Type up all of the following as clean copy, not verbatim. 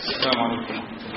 السلام عليكم.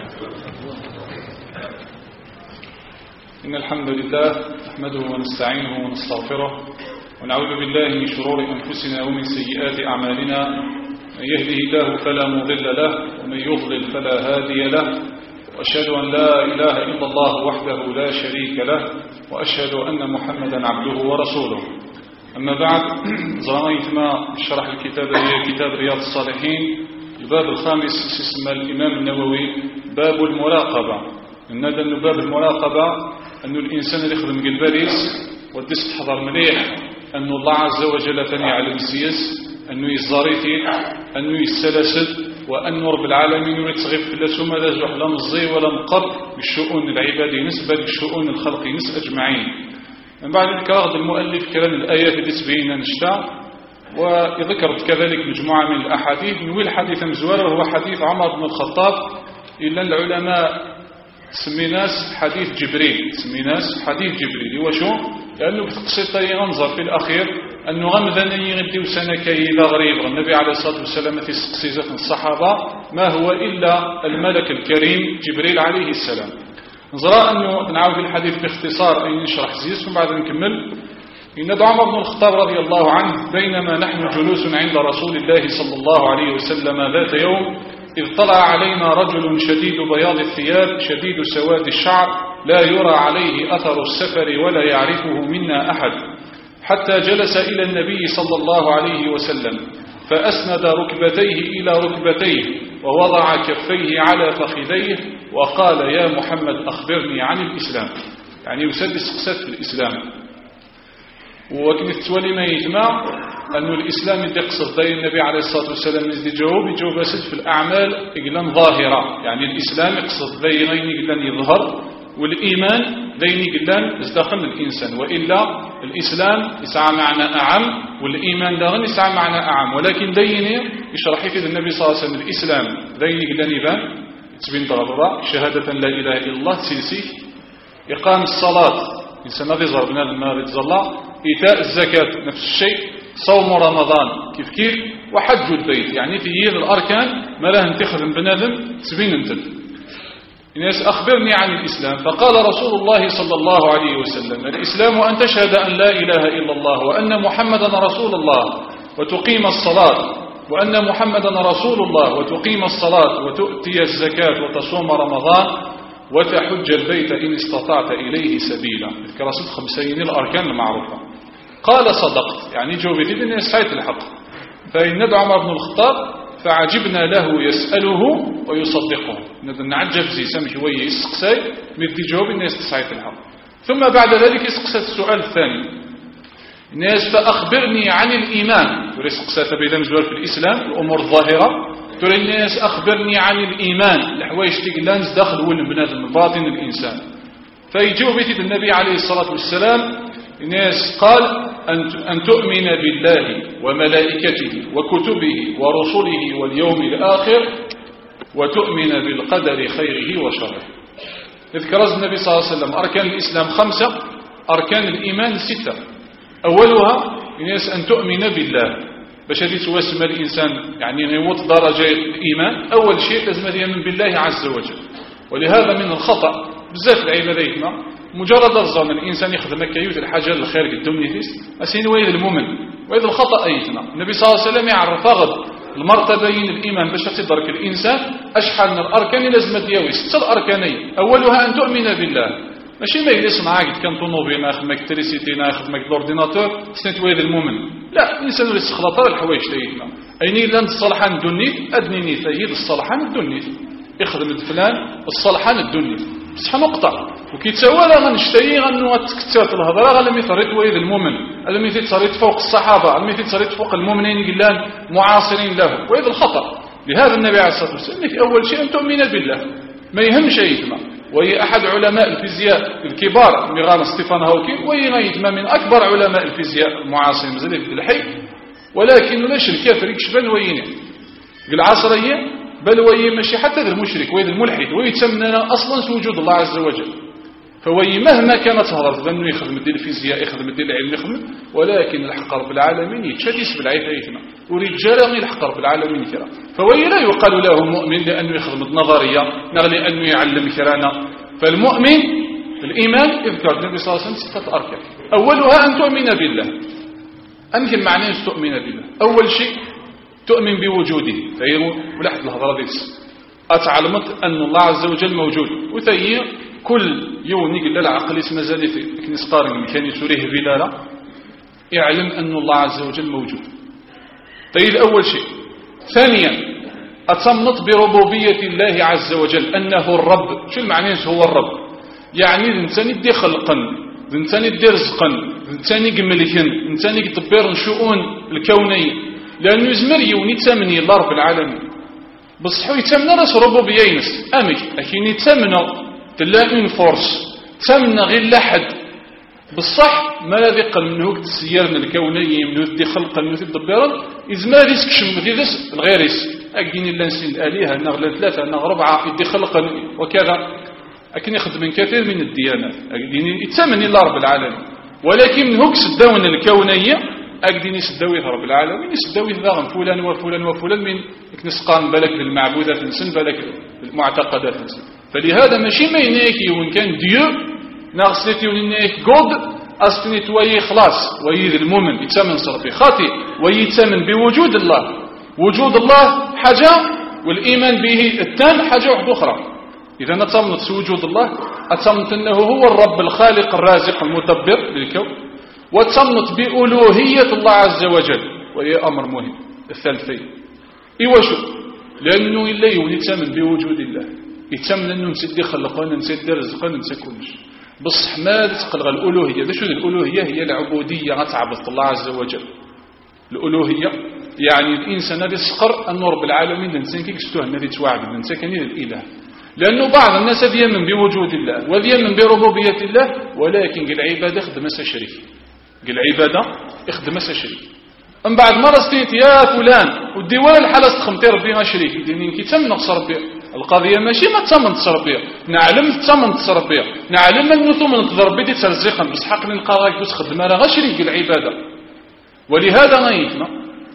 إن الحمد لله نحمده ونستعينه ونستغفره ونعوذ بالله من شرور أنفسنا ومن سيئات أعمالنا. من يهده الله فلا مضل له ومن يضلل فلا هادي له، وأشهد أن لا إله إلا الله وحده لا شريك له، وأشهد أن محمدا عبده ورسوله. أما بعد، زرانيت ما شرح الكتاب هي كتاب رياض الصالحين، الباب الخامس اسم الإمام النووي باب المراقبة. الندى أنه باب المراقبة أنه الإنسان اللي يخدم قلباريس وديس تحضر مليح أنه الله عز وجل ثاني على المسيس، أنه يزاريتي، أنه يسلسل، وأن رب العالمين يريد تغيب في الله ثم لا زوح لا مزي ولا مقر بالشؤون العبادية نسبة بالشؤون الخلقية نسبة أجمعين. من بعد ذكر المؤلف كلام الآيات اللي تبين نشتاع، وذكرت كذلك مجموعة من الأحاديث. من وين الحديث مزوار هو حديث عمر بن الخطاب، إلا العلماء سميناس حديث جبريل، سميناس حديث جبريل. وشو؟ لأنه بتقصد ينظر في الأخير أنه غمذني يغدي وسنك إلى غريب النبي عليه الصلاة والسلام في سقسيزة الصحابة ما هو إلا الملك الكريم جبريل عليه السلام. نظرا أنه نعاود الحديث باختصار أي نشرح زيس وبعد نكمل. إن عمر بن الخطاب رضي الله عنه بينما نحن جلوس عند رسول الله صلى الله عليه وسلم ذات يوم، إذ طلع علينا رجل شديد بياض الثياب شديد سواد الشعر لا يرى عليه أثر السفر ولا يعرفه منا أحد، حتى جلس إلى النبي صلى الله عليه وسلم فأسند ركبتيه إلى ركبتيه ووضع كفيه على فخذيه وقال: يا محمد أخبرني عن الإسلام. يعني يسدس قصة الإسلام. وكنت تولي ما يجمع أن الإسلام يقصد داي النبي عليه الصلاة والسلام يجاوب أسد في الأعمال إقلان ظاهرة. يعني الإسلام يقصد داي إقلان يظهر، والإيمان داي إقلان يزدخل الإنسان، وإلا الإسلام يسعى معنى أعم والإيمان داغن يسعى معنى أعم. ولكن دايني يشرح في النبي صلى الله عليه وسلم الإسلام داي إقلان يبان تبين ضرورة شهادة لا إله إلا الله تسيسي، إقام الصلاة إنسان هذا ضربنا المال يتزلع، إيتاء الزكاة نفس الشيء، صوم رمضان كيف وحج البيت. يعني في الأركان ما له انتخذ بنادم تبين انتل. الناس أخبرني عن الإسلام، فقال رسول الله صلى الله عليه وسلم: الإسلام أن تشهد أن لا إله إلا الله وأن محمدا رسول الله وتقيم الصلاة، وأن محمدا رسول الله وتقيم الصلاة وتؤتي الزكاة وتصوم رمضان وتحج البيت إن استطعت إليه سبيلا. ذكر 50 الأركان المعروفة. قال: صدقت. يعني جوبتي لأن يسعيت الحق. فإن ندعو عمر بن الخطاب فعجبنا له يسأله ويصدقه. نعجب زي سمح ويه يسقسي مدي جواب الناس تسعيت الحق. ثم بعد ذلك يسقسي السؤال الثاني، الناس فأخبرني عن الإيمان. ويسقسي بيدا مزوار في الإسلام الأمور الظاهرة. تقول الناس أخبرني عن الإيمان، الحوايج تقلانز داخل والبنادم باطن الإنسان. فيجوبتي النبي عليه الصلاة والسلام الناس قال: أن تؤمن بالله وملائكته وكتبه ورسله واليوم الآخر وتؤمن بالقدر خيره وشره. اذكر النبي صلى الله عليه وسلم أركان الإسلام 5، أركان الإيمان 6. أولها الناس أن تؤمن بالله، باش هذه تواسم الإنسان يعني يوت درجة الإيمان. أول شيء لازم يؤمن بالله عز وجل. ولهذا من الخطأ بزاف العباداتنا مجرد الظن الإنسان يخدم كيوت الحاجة للخير قدام نفس أسين ويد المؤمن. ويد الخطأ أيتنا النبي صلى الله عليه وسلم يعرف غد المرتبين الإيمان باش تدرك الإنسان أشحال من الأركان لازم دياوي 6 الأركانين. أولها أن تؤمن بالله، ماشي ما يجلس معاك كان طوموبيل ناخدمك تريسيتي ناخدمك الاورديناتور سنت ويد المؤمن. لا، الإنسان اللي استخلاطها الحوايج تايتنا أيني لان الصالحان الدنيت أدنيني تايد الصالحان الدنيت يخدم فلان الصالحان الدنيت بصح نقطة. وكيتسوى لا غنشتي غنو غتكتات الهضره غلمي ثريت ويد المؤمن، غلمي ثريت فوق الصحابة، غلمي ثريت فوق المؤمنين قلان معاصرين له. ويد الخطأ. لهذا النبي عليه الصلاة والسلام في أول شيء أن تؤمن بالله، ما يهمش أيتما. وهي أحد علماء الفيزياء الكبار ميغان ستيفان هوكينغ، وهي غايتما من أكبر علماء الفيزياء المعاصرين مازال في الحي. ولكن لاش الكافر يكشبان وينه العصرية، بل وهي ماشي حتى المشرك ويد الملحد ويتسمى أصلا وجود الله عز وجل. فهو مهما كانت هضرت بأنه يخدم ديال الفيزياء يخدم ديال العلم يخدم، ولكن الحق رب العالمين يتشدس بالعيثيتنا ورجال الحق رب العالمين كرا. فهو لا يقال له مؤمن لأنه يخدم النظرية لأنه يعلم كرانا. فالمؤمن الإيمان يذكر النبي صلى الله عليه وسلم 6 أركان، أولها أن تؤمن بالله. أمكن معناه تؤمن بالله. أول شيء تؤمن بوجوده، فهي ولحد الهضرة ديس أتعلمت أن الله عز وجل موجود، وثي كل يوم يقول العقل اسم زادتي لكن يسقارن كان يسوريه بلالا يعلم أن الله عز وجل موجود. طيب أول شيء. ثانيا أتصمت بربوبية الله عز وجل أنه الرب. شو المعنى هو الرب؟ يعني الإنسان يدي خلقا، الإنسان يدي رزقا، الإنسان يملكا، الإنسان يدبر شؤون الكونية، لأنه يزمر يوني تمني الله رب العالمين بصحو يتمنى راس ربوبية ينس أمك لكن يتمنى تلاقين فورس تمنى غير لحد بالصح ما الذي قل منه تسيرنا الكونية منه تدي خلقا منه تدبرا إزمار يسكشم ذيس الغيريس أكدين الله نسين الآلهة نغلا 3 نغ 4 يدي خلقا وكذا. لكن يخدم من كثير من الديانات أكدين يتمنى الله رب العالمين، ولكن من هكس الدون الكونية أكدين يسدوي رب العالمين يسدوي ذاغم فلان وفلان وفلان من نسقان بالك بالمعبودات نسن بالك بالمعتقدات نسن. فلهذا ماشي ما يناكي وإن كان ديو ناغسلتي ونيناك قد أستني توي خلاص ويد المؤمن يتمن صرفي خاطي ويتمن بوجود الله. وجود الله حاجة والإيمان به التام حاجة واحدة أخرى. إذا نتمنت وجود الله أتمنت أنه هو الرب الخالق الرازق المدبر للكون، وتمنت بألوهية الله عز وجل وهي أمر مهم. الثالثين إيواشو لأنه إلا يتمن بوجود الله يتمنى أنه نسدي خلقنا نسدي رزقنا نسدي كل شيء بصح ما تقلغ الألوهية. ذا شو الألوهية؟ هي العبودية غتعبد الله عز وجل. الألوهية يعني الإنسان هذا يسقر أن رب العالمين الإنسان كي يستوى الذي توعد الإنسان كان الإله، لأنه بعض الناس يؤمن بوجود الله ويؤمن بربوبية الله، ولكن العبادة يخدم شريك. العبادة يخدم شريك. من بعد مرة استيت يا فلان والديوان الحالة تخمتي ربي ما شريك دينين كي تم نقصر بها القضية ماشي ما تمن تصر بها، نعلم تمن تصر بها، نعلم أنه ثم نتضرب بدي ترزقا بس حق نلقى غايك تخدم على غشريك العبادة. ولهذا غايتنا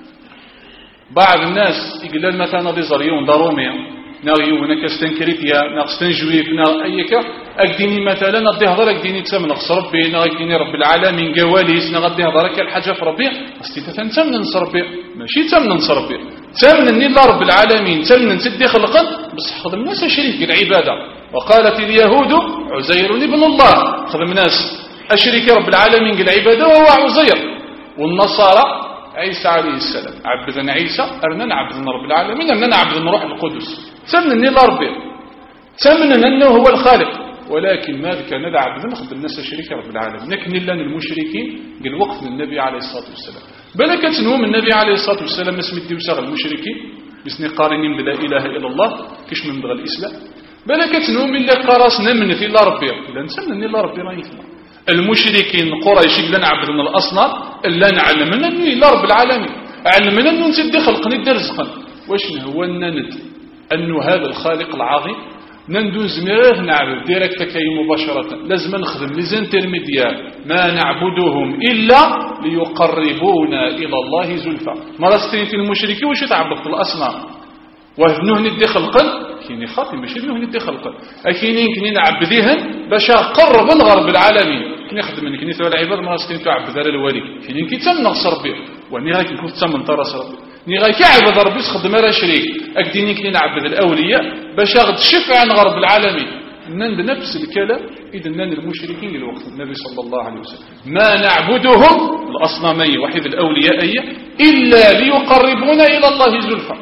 بعض الناس يقول مثلا دي زريون ضرومية ناغيو هناك استنكريتيا ناقستنجويك أيك أكديني مثلا أدي هضرك ديني تسمى نقص ربي ناغيكيني رب العالمين قواليس ناغدي هضرك الحاجة في ربي أستيتا تمنى نصر ربي ماشي تمنى نصر ربي تمنى الله رب العالمين تمنى نسدي خلقا بس خدم الناس شريك العبادة. وقالت اليهود عزير ابن الله خدم الناس أشريك رب العالمين العبادة وهو عزير، والنصارى عيسى عليه السلام عبدنا عيسى أرنا نعبدنا رب العالمين أرنا نعبدنا روح القدس. تمنى الله ربي تمنى أنه هو الخالق، ولكن ماذا كان نعبد نخدم الناس شريك رب العالمين. لكن إلا المشركين قال وقت للنبي عليه الصلاة والسلام بل كتنهم النبي عليه الصلاة والسلام اسم الدوساغ المشركين بسني قارنين بلا إله إلا الله كش من بغى الإسلام بل كتنهم إلا قراسنا من في الله ربي إلا نسمى الله ربي رايثنا. المشركين قريش لا نعبدنا الأصنام إلا نعلمنا أن الله رب العالمين علمنا أنه نسد خلقنا رزقا واش هو الند أنه هذا الخالق العظيم نندوز ميره نعبد ديريكت كي مباشرة لازم نخدم لزين ترميديال ما نعبدهم إلا ليقربونا إلى الله زلفى. مرستين في المشركين وش تعبد في الأصنام وهنوه ندي خلقا كيني خاطي ماشي انه ندي خلقا اكينين كني نعبديهن باش قرب الغرب العالمين كني خدم من كني ثوى العباد مرستين تعبد على الوالي كينين كي تم نغصر به وني غاك نكون تم طرس ربي ني غاك يعبد ربي يخدم على شريك اكديني كني نعبد الاولياء باش غد شفع عن غرب العالمين. نند نفس الكلام اذا نند المشركين للوقت النبي صلى الله عليه وسلم ما نعبدهم الاصنامين وحيد الاولياء الا ليقربونا الى الله زلفى.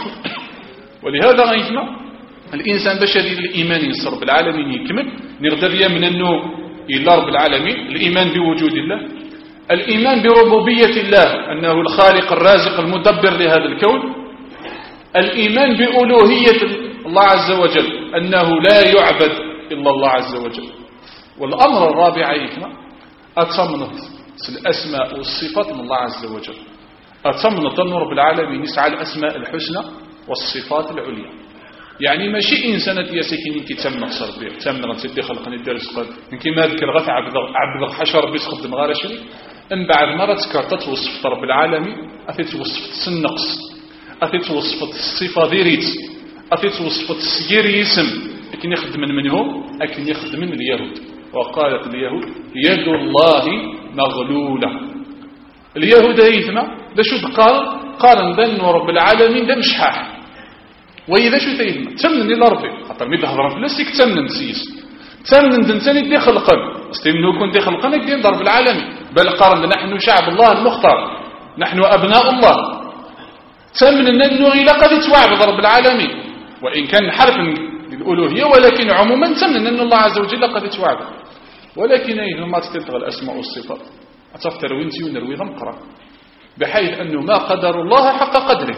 ولهذا غيثنا الإنسان بشري الإيمان ينصر بالعالمين يكمل نقدر يمن أنه إلا رب العالمين الإيمان بوجود الله، الإيمان بربوبية الله أنه الخالق الرازق المدبر لهذا الكون، الإيمان بألوهية الله عز وجل أنه لا يعبد إلا الله عز وجل. والأمر الرابع يكنا أتمنت الأسماء والصفات من الله عز وجل، أتمنت أن رب العالمين يسعى الأسماء الحسنى والصفات العليا. يعني ماشي إنسان ياسكين كي تم نقصر بيه تم غنسدي خلقني دير رزق كيما ذكر غا عبد حشر ربي تخدم غير شري من بعد مرة تذكرت توصف رب العالمين أتي توصف النقص أتي توصف الصفة ديريت أتي توصف السير يسم لكن يخدم من هو لكن يخدم من اليهود وقالت اليهود يد الله مغلولة اليهود هيثما ده شو قال ذن رب العالمين ده مشحاح وإذا شو تيثما تمنني لربي حتى ميد هضر فلسك تمنن سيس تمنن دنساني دي خلقا استمنو كون دي خلقا دين رب العالمين بل قال نحن شعب الله المختار نحن أبناء الله تمنن أنه إلى قد توعب رب العالمين وإن كان حرف الألوهية ولكن عموما تمنن أن الله عز وجل قد توعب ولكن أيضا ما تتلغى الأسماء والصفات أتفتر وينتي ونروي ذنقرا بحيث أنه ما قدر الله حق قدره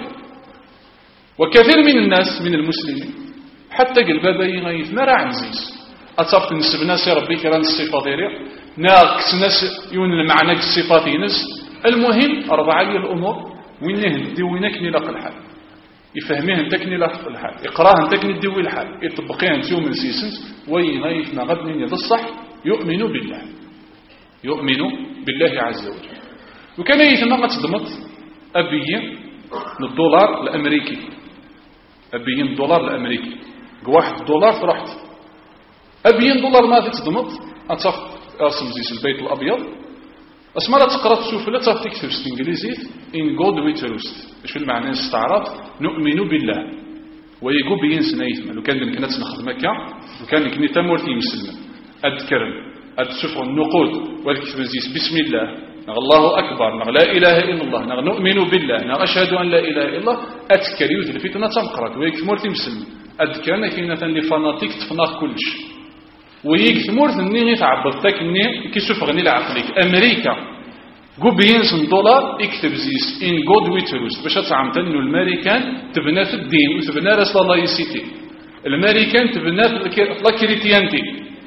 وكثير من الناس من المسلمين حتى قلبا يغيث ما راه عزيز أتفت نسب ناس ربي كران الصفات ديريا ناقص ناس يون المعنى الصفات ناس المهم أربعة الأمور وينه ديوينك نلاق الحال يفهميه انتك نلاق الحال يقراه انتك ندوي الحال يطبقيه انت يوم السيسنس ويغيث ما غد من يتصح يؤمن بالله يؤمن بالله عز وجل وكان يتم تضمت أبيين الدولار الأمريكي أبيين الدولار الأمريكي واحد دولار فرحت أبيين دولار ما تضمت أتصف أرسم زيس البيت الأبيض أسمارة تقرأ تشوف لا تكتب بالإنجليزية in God we trust إيش المعنى استعراض نؤمن بالله ويقول بين سنيث لو كان يمكن نخدم مكة وكان يمكن تمورتي مسلم أذكرن أتشوف النقود والكتبزيس بسم الله الله أكبر لا إله إلا الله نؤمن بالله أشهد أن لا إله إلا الله أذكر يوثل فتنة تمقرات ويكثمورتي مسلم أذكرنا كينة لفناطيك تفناق كلش ويكثمورت النيغي تعبطتك النيغ كيشوف غني العقليك أمريكا قبينس دولار اكتب زيس إن جود ويتروس باش تعمت أنه الأمريكان تبنى في الدين وتبنى رسل الله يسيتي الأمريكان تبنى في الكريتيانتي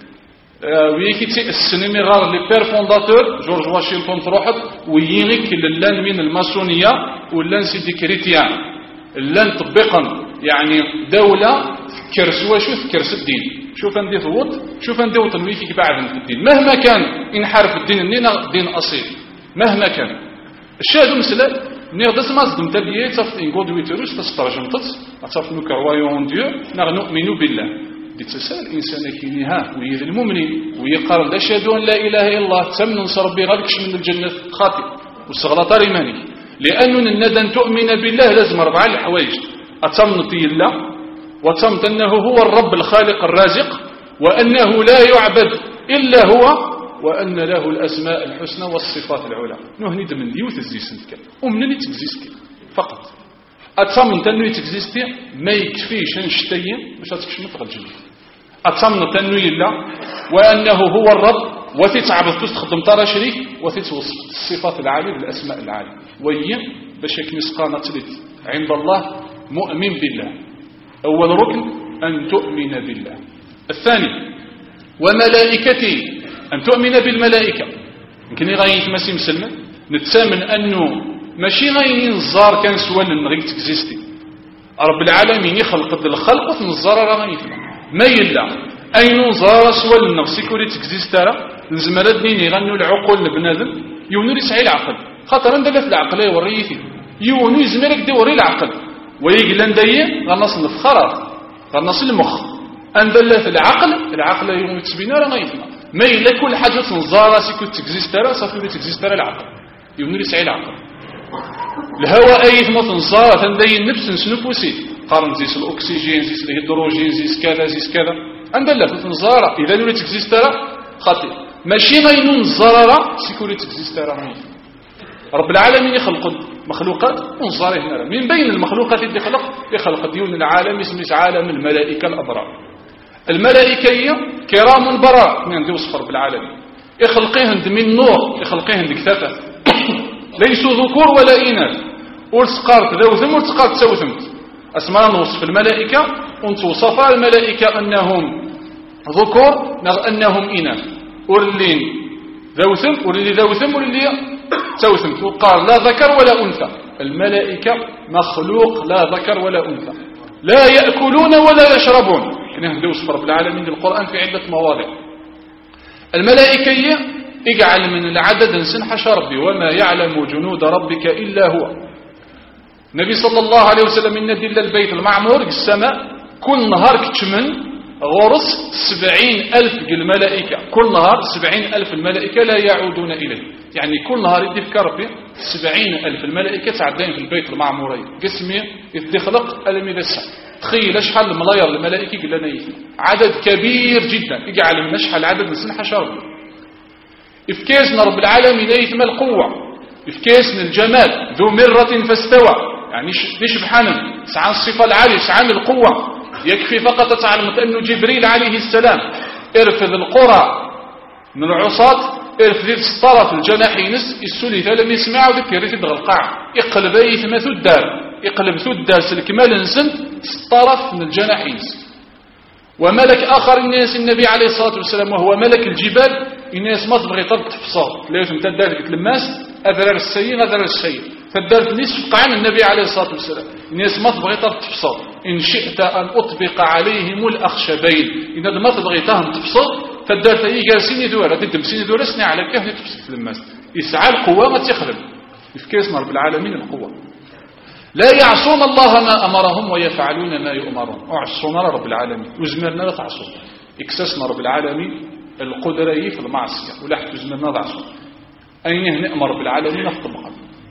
ويكتي السينمي غار لي بير فونداتور جورج واشنطن تروحت ويينك للان من الماسونية ولان سيدي كريتيان اللان طبقا يعني دولة كرسوا شو كرس الدين شوف عندي ثوت شوف عندي وطن ويكي بعد في الدين مهما كان انحرف الدين اننا دين اصيل مهما كان الشاهد مثلا نيغدس ما صدم تبيي تصف ان غود ويتروس تسترجمت تصف نو كرويون ديو نؤمن بالله تسال الانسان كينها ويذ المؤمنين ويقرر اشهد ان لا اله الا الله تم نصر ربي غادكش من الجنه خاطئ وسغلط ايمانك لانه الندن تؤمن بالله لازم اربعه الحوايج اتمنط الله وتمت انه هو الرب الخالق الرازق وانه لا يعبد الا هو وان له الاسماء الحسنى والصفات العلى نهني من ديوت الزيسنتك ومنني تكزيستي فقط أتصمت أنه يتكزيستي ما يكفيش نشتين باش تكشف نفق الجنة أتصمت أنه يلا وأنه هو الرب وتتعبد تستخدم طار شريك وتتوصف الصفات العالية بالأسماء العالية وهي باش نسقانا تلت عند الله مؤمن بالله أول ركن أن تؤمن بالله الثاني وملائكته أن تؤمن بالملائكة يمكن غاية مسي مسلم نتسامن أنه ماشي غاين الزار كان سوال نغيك تكزيستي رب العالمين يخلق الخلق وتنزار راه غايث ما يلا اين نزار سوال النغ سيكوري تكزيستا نزمرد نين يغنوا العقول لبنادم يونو يسعي العقل خاطر ندلا في العقل يوريثي يونو يزمرك دوري العقل ويقلن داي غنصل الفخرات غنصل المخ اندلا في العقل يوم تسبينا راه غايث ما يلا كل حاجه تنزار سيكوري تكزيستا صافي تكزيستا العقل يونو يسعي العقل الهواء أي ثم تنصار تندين نفس نسنفوسي قارن زيس الأكسجين زيس الهيدروجين زيس كذا عند الله تنصار إذا نريد تكزيسترا خاطئ ماشي ما ينون الزرارة سيكوري تكزيسترا رب العالمين يخلق مخلوقات ونصار هنا من بين المخلوقات اللي يخلق ديون العالم اسمه عالم الملائكة الأبرار الملائكة كرام براء من عندي وصف رب العالمين يخلقيهن من نور يخلقيهن كثافة ليسوا ذكور ولا إناث ورسقارت ذوثم ورسقارت سوثمت أسماء نوصف الملائكة ونتوصف الملائكة أنهم ذكور أنهم إناث ورلين ذوثم ورلي ذوثم ورلي سوثمت وقال لا ذكر ولا أنثى الملائكة مخلوق لا ذكر ولا أنثى لا يأكلون ولا يشربون. نهدو وصف رب العالمين القرآن في عدة مواضع. الملائكة اجعل من العدد نسن حشى ربي وما يعلم جنود ربك إلا هو. النبي صلى الله عليه وسلم إن دل البيت المعمور السماء كل نهار كتشمن غرس 70,000 الملائكة، كل نهار 70,000 الملائكة لا يعودون إليه. يعني كل نهار يدي في كربي 70,000 الملائكة تعدين في البيت المعموري قسمي يتخلق ألم يدسع. تخيل شحال الملاير الملائكة قلنا نيث عدد كبير جدا. يجعل من شحال عدد نسنح شرب إفكاسنا رب العالمين يثم القوة، إفكاسنا الجمال ذو مرة فاستوى، يعني ليش بحنم سعى الصفة العالية سعى القوة. يكفي فقط تعلم أن جبريل عليه السلام ارفض القرى من العصاة، ارفض الطرف الجناحين السلثة لم يسمعوا ذكر يتبغى القاع يقلب يثم ثدار، يقلب ثدار سلكمال نسن الطرف من الجناحين. وملك آخر الناس النبي عليه الصلاة والسلام وهو ملك الجبال، الناس ما تبغي تفصل لا يتم تدار الماس أذرار السيء أذرار السيء فدارت نصف قعان النبي عليه الصلاة والسلام. الناس ما تبغي تفصل إن شئت أن أطبق عليهم الأخشبين، إن ما تبغي تفصل فدارت أي جالسين دورة تدمسين دورة سنة على كهنة تفصل الماس. يسعى القوة ما تخدم يفكاسنا رب العالمين القوة. لا يعصون الله ما أمرهم ويفعلون ما يؤمرون. أعصونا رب العالمين وزمرنا لا تعصون. إكسسنا رب العالمين القدرة في المعصية ولا حتى زمرنا تعصون. أين نأمر رب العالمين أخطبها.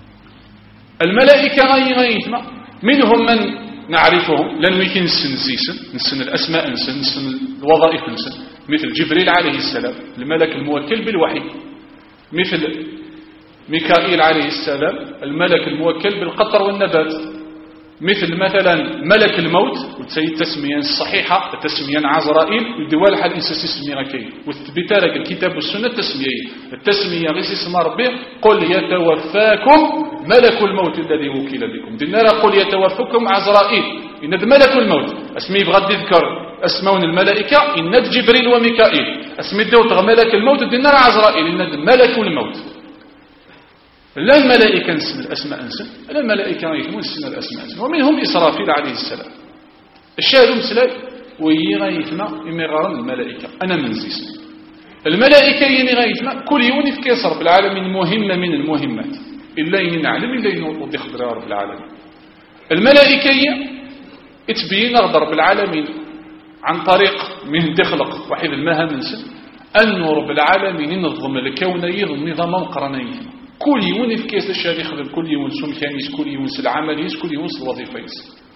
الملائكة غيثنا منهم من نعرفهم لأنه يمكن نسن الأسماء نسن الوظائف نسن، مثل جبريل عليه السلام الملك الموكل بالوحي، مثل ميكائيل عليه السلام الملك الموكل بالقطر والنبات، مثل مثلا ملك الموت وتسيد التسمية الصحيحة التسمية عزرائيل ودوال حال إنسان تسمية كي وتثبت لك الكتاب والسنة التسمية غير اسم ربي قل يتوفاكم ملك الموت الذي وكل بكم. دينا قل يتوفاكم عزرائيل إن ملك الموت اسمي بغد يذكر اسمون الملائكة إن جبريل وميكائيل اسمي دوت ملك الموت دينا عزرائيل إن ملك الموت. لا الملائكة نسم الأسماء نسم، لا الملائكة نسم الأسماء نسم. ومنهم إسرافيل عليه السلام الشاهد مسلم ويغيثنا إما غرام الملائكة أنا منزيس الملائكة يغيثنا كل يوم في كيس رب العالمين مهمة من المهمات إلا إن نعلم إلا إن وضي خضر رب العالمين. الملائكة اتبين رب العالمين عن طريق من تخلق واحد المهام نسم أن رب العالمين ينظم الكون ينظم نظاما قرنين كل يوم في كيس الشهر يخدم كل يوم سمكانيس كل يوم العمليس كل يوم الوظيفيس.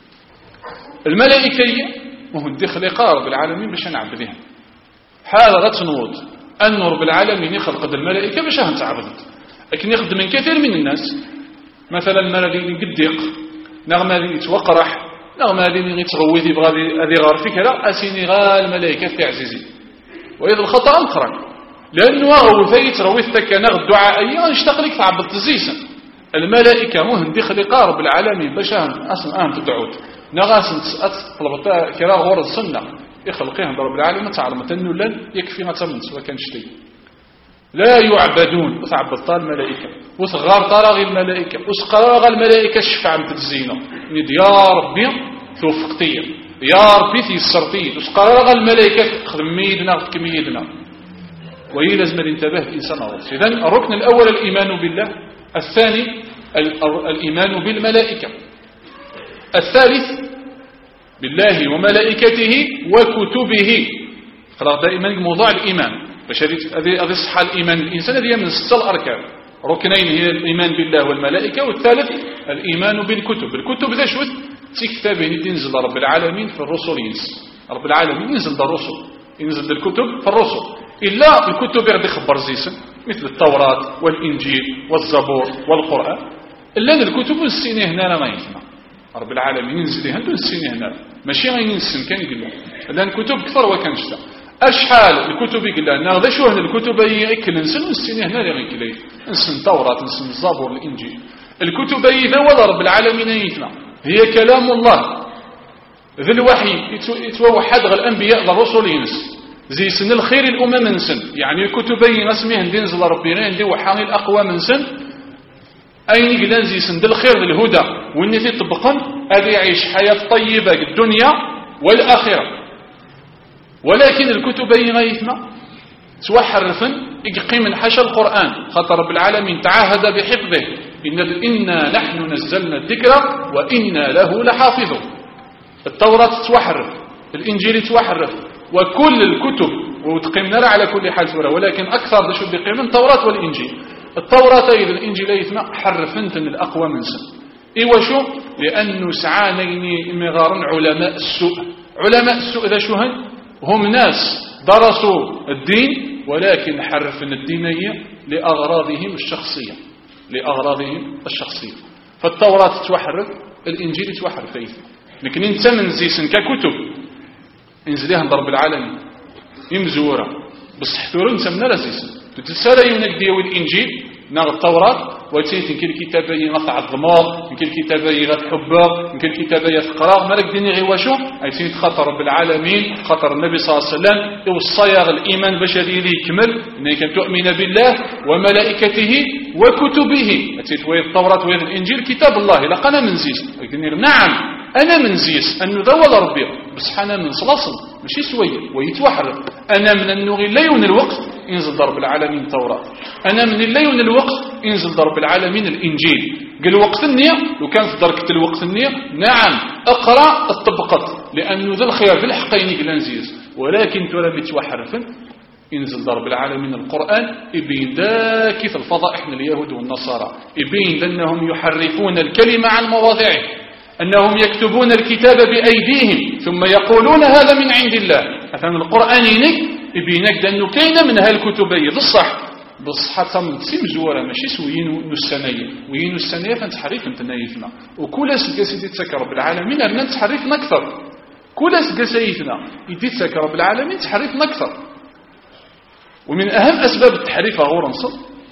الملائكة وهو الدخل رب العالمين باش نعبدها حال غتنوض أن رب العالمين يخلق الملائكة باش نتعبدت، لكن يخدم من كثير من الناس مثلا الملائكة يقدق نغم هذه يتوقرح نغم هذه يتغوث يبغى هذه غار فكرة أسيني غال الملائكة في عزيزي وإذا الخطأ أنقرك لأنه أغوثي ترويثتك نغ الدعاء أيها نشتغلك تعبد تزيسا. الملائكة مهن دي خلقاء رب العالمين باش أصلا تدعوت نغاسن طلبت كرا غور السنة يخلقيهم رب العالمين تعلم أنه لن يكفي ما تمن سواء كان شتي لا يعبدون وتعبد طال الملائكة وصغار طال الملائكة وصغار الملائكة الشفاعة متزينة ندي يا ربي توفقتي يا ربي تيسرتي وصغار الملائكة خدم ميدنا كميدنا وهي لازم الانتباه الإنسان أرض. إذن الركن الأول الإيمان بالله، الثاني الإيمان بالملائكة، الثالث بالله وملائكته وكتبه. خلاص دائما موضوع الإيمان باش هذه صحة الإيمان الإنسان هذه من 6 الأركان. ركنين هي الإيمان بالله والملائكة والثالث الإيمان بالكتب. الكتب ذا شوت كتابين ينزل رب العالمين في الرسل ينزل رب العالمين ينزل الرسل ينزل الكتب في الرسل إلا الكتب يغدي خبر زيسن مثل التوراة والإنجيل والزبور والقرآن إلا الكتب السينة هنا ما يفهم رب العالمين ينزل هنا السينة هنا ماشي غير ينسن كان يقول لأن الكتب كثر وكانشتا أشحال الكتب يقول لنا هذا شو هن الكتب يأكل نسن السينة هنا اللي غيكلي نسن التوراة نسن الزبور الإنجيل الكتب إذا ولا رب العالمين يفهم هي كلام الله ذي الوحي يتوحد الأنبياء للرسل ينس زي سن الخير الأمم من سن يعني الكتبين اسمه ننزل ربنا عندي وحاني الأقوى من سن أين يقدان زي سن الخير الهدى والنتي طبقا هذا يعيش حياة طيبة الدنيا والآخرة. ولكن الكتب غيثنا توحرفن يقي من حشى القرآن خاطر رب العالمين تعهد بحفظه إنا نحن نزلنا الذكر وإنا له لحافظون. التوراة توحرف، الإنجيل توحرف، وكل الكتب وتقيمنا على كل حال سورة، ولكن أكثر شو بقيم التوراة والإنجيل. التوراة أيضا الإنجيل يثنى حرفنت الأقوى من سن. إيوا شو؟ لأنه سعانين مغارن علماء السوء. علماء السوء ذا شو هم ناس درسوا الدين ولكن حرفن الدينية لأغراضهم الشخصية، لأغراضهم الشخصية. فالتوراة تتوحرف، الإنجيل يتوحرف أيضا. لكن انت من زيسن ككتب انزليها ضرب العالمين يمزورة بصح ثورة نسمنا رزيسن تتسالى يونك ديو الإنجيل ناغ التوراة وتيت يمكن الكتابة يغطع الضمار، يمكن الكتابة يغطحبا، يمكن الكتابة يتقرا مالك ديني غير واشو عايزين خاطر رب العالمين خاطر النبي صلى الله عليه وسلم والصياغ الإيمان البشري اللي يكمل انك تؤمن بالله وملائكته وكتبه. اتيت ويد التوراة ويد الإنجيل كتاب الله لقنا من زيس. نعم أنا من زيس أنه ذا ولا ربي بصح أنا من صلاصل ماشي سوية ويتوحرق. أنا من النوغي الليون الوقت ينزل ضرب العالمين التوراة، أنا من الليون الوقت ينزل ضرب العالمين الإنجيل. قال وقت النية لو كان في دركة الوقت النية نعم أقرأ الطبقات لأنه ذا الخير في الحقين قلنا نزيز. ولكن ترى بيتوحرفن ينزل ضرب العالمين القرآن يبين ذاك في الفضائح من اليهود والنصارى، يبين أنهم يحرفون الكلمة عن مواضعه، أنهم يكتبون الكتاب بأيديهم ثم يقولون هذا من عند الله. أفهم القرآن يبينك أنه كاين من هالكتبية بالصح بصحة تسيم زورة ماشي سوين السنية وين السنية فنتحريف انت نايفنا وكل سيدي تسكى رب العالمين أبنا نتحريفنا أكثر. كل سيدنا يدي تسكى رب العالمين تحريفنا أكثر. ومن أهم أسباب التحريف غورا نصر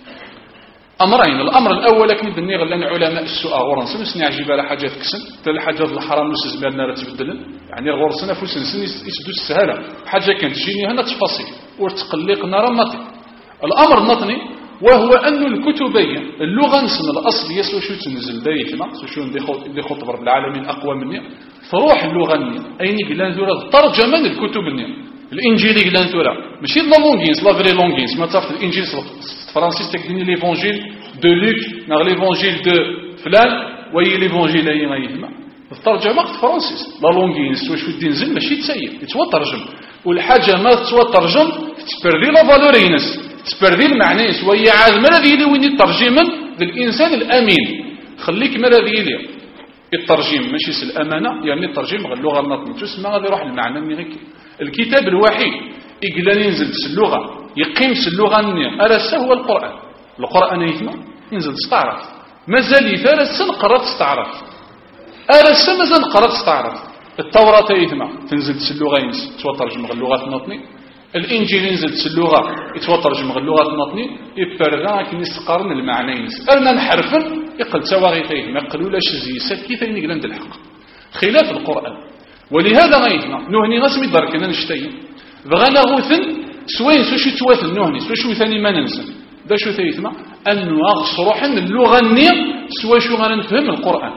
أمرين. الأمر الأول لكن دني غلان علماء السوء غورنسن سني عجيب على حاجات كسن تل حاجات الحرام نص زمان نار تبدلن يعني غورسنا فوسن سن يسدو السهلة حاجة كانت تجيني هنا تفاصيل وتقلق نار مطي. الأمر النطني وهو أن الكتبية اللغة نسن الأصلية سو شو تنزل دايتنا سو شو اللي خطب رب العالمين أقوى مني فروح اللغة النية أين قلان ذورا ترجمة الكتب النية. الإنجيل قلان ذورا ماشي لا لونغينس لا فري لونغينس ما تعرف الإنجيل فرانسيس تكديني ليفونجيل دو لوك ناغ ليفونجيل دو فلان وهي ليفونجيل أي ما يفهم الترجمة فرانسيس لا لونغينس واش ودي نزل ماشي تسير يتوترجم والحاجة ما تتوترجم تبردي لا فالورينس تبردي المعنى وهي عاد مرضي لي وين يترجم للإنسان الأمين خليك مرضي لي الترجيم ماشي الأمانة يعني الترجيم غير اللغة النطقية تسمى غادي يروح المعنى ميغيك. الكتاب الوحيد إقلان ينزل اللغة يقيم اللغة النية أرسه هو القرآن. القرآن يثمى ينزل تستعرف مازال يفارس قرأت تستعرف أرسه مازال قرأت تستعرف. التوراة يثمى تنزل اللغة يتوترجم غير اللغة النطقية. الإنجيل ينزل اللغة يتوترجم غير اللغة النطقية يبرغا كي نستقرن المعنيين أرنا نحرفن يقل تواغي فيه ما يقلوا لاش زيسات كيف نقلن الحق خلاف القرآن. ولهذا غيثنا نهني نسمي دركنا نشتي بغانا غوثن سوين سوشي توثن نهني سوشي ثاني ما ننسى دا شو ثيثنا أنه أغصروحن اللغة النية سوى شو غانا نفهم القرآن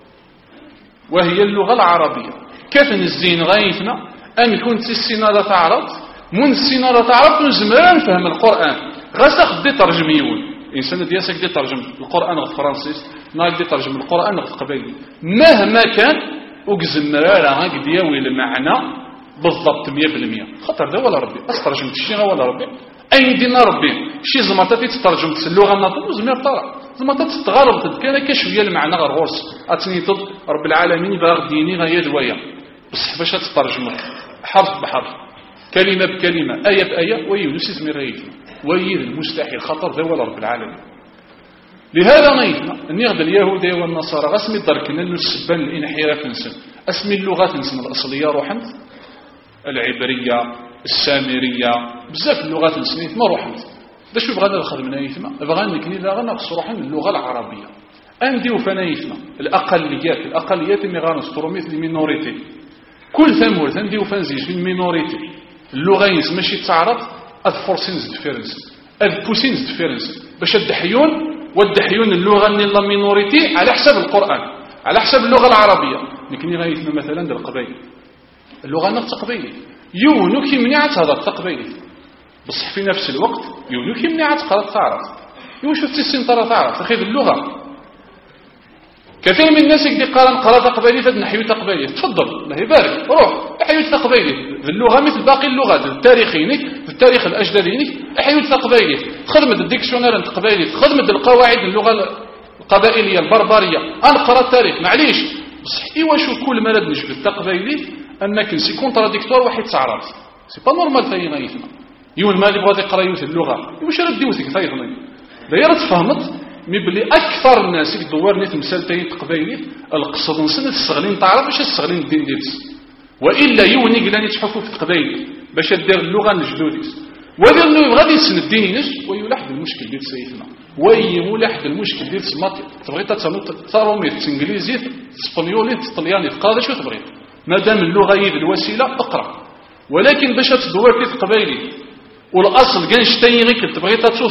وهي اللغة العربية. كيف الزين غيثنا أن كنت السنة تعرض من السنة تعرض نزمرا نفهم القرآن غاسخ دي ترجم يقول إنسان دياسك دي ترجم القرآن غير فرنسيس ناك دي ترجم القرآن غير قبيلي مهما كان وقزم مرارا هاك دياوي المعنى بالضبط 100% خطر ده ولا ربي استرجمت الشيء ولا ربي أين دينا ربي شي زمطة تترجم اللغة الناطقة زمير طرا زمطة تتغرب كان كشوية المعنى غير غورس أتني ضد رب العالمين باغ ديني غير دوايا بصح باش تترجم حرف بحرف كلمة بكلمة آية بآية ويونس زمير ريف ويد المستحيل خطر ده ولا رب العالمين. لهذا نيتنا أن يغدى اليهود والنصارى غسمي الدركنا أنه السبان الانحراف نسن أسمي اللغات نسن الأصلية روحنت العبرية السامرية بزاف اللغات نسنيت ما روحنت دا شو بغانا الخدم نايتنا بغانا نكني دا غنقص روحن اللغة العربية أندي وفنايتنا الأقليات اللي غنسطرو مثل المينوريتي كل ثمور أندي وفنزيج في المينوريتي اللغة ماشي تعرض أدفورسينز ديفيرنس أدبوسينز ديفيرنس باش الدحيون والدحيون اللغة اللي لا مينوريتي على حساب القرآن على حسب اللغة العربية. لكن غايتنا مثلا ديال القبائل اللغة نفس تقبيلي يونو كيمنع تهضر تقبيلي بصح في نفس الوقت يونو كيمنع تقرا تعرف واش تسين ترى تعرف اخي اللغة. كثير من الناس يقدر قرا تقبيلي فنحيو تقبيلي تفضل الله يبارك روح احيو تقبيلي اللغة مثل باقي اللغات التاريخينك التاريخ الاجدادينك احيو تقبيلي خدمة الديكشنير تقبيلي خدمة القواعد اللغة القبائلية البربرية أنقرأ التاريخ معليش بصح إيواشو كل مرض نجبد التقبيلي أنك سي كونتراديكتوار واحد تعرف سي با نورمال فاين غايتنا يون مالي بغا يقرا يوث اللغة واش راه ديوثك فايغني دايره تفهمت مي بلي أكثر الناس يدورني تمثال تاي تقبيلي القصد نسن الصغلين تعرف باش الصغلين الدين ديالس وإلا يوني قلاني تحكوا في تقبيلي باش دير اللغة الجدوديس ولا انه غادي يسند الدين نش ويلاحظ المشكل ديال سيدنا ويلاحظ المشكل ديال السماط تبغي ترومي الانجليزي الاسبانيولي الطلياني القاضي شو تبغي مادام اللغه هي الوسيله اقرا ولكن باش تدور في قبايلي والاصل كنشتي غير تبغي تشوف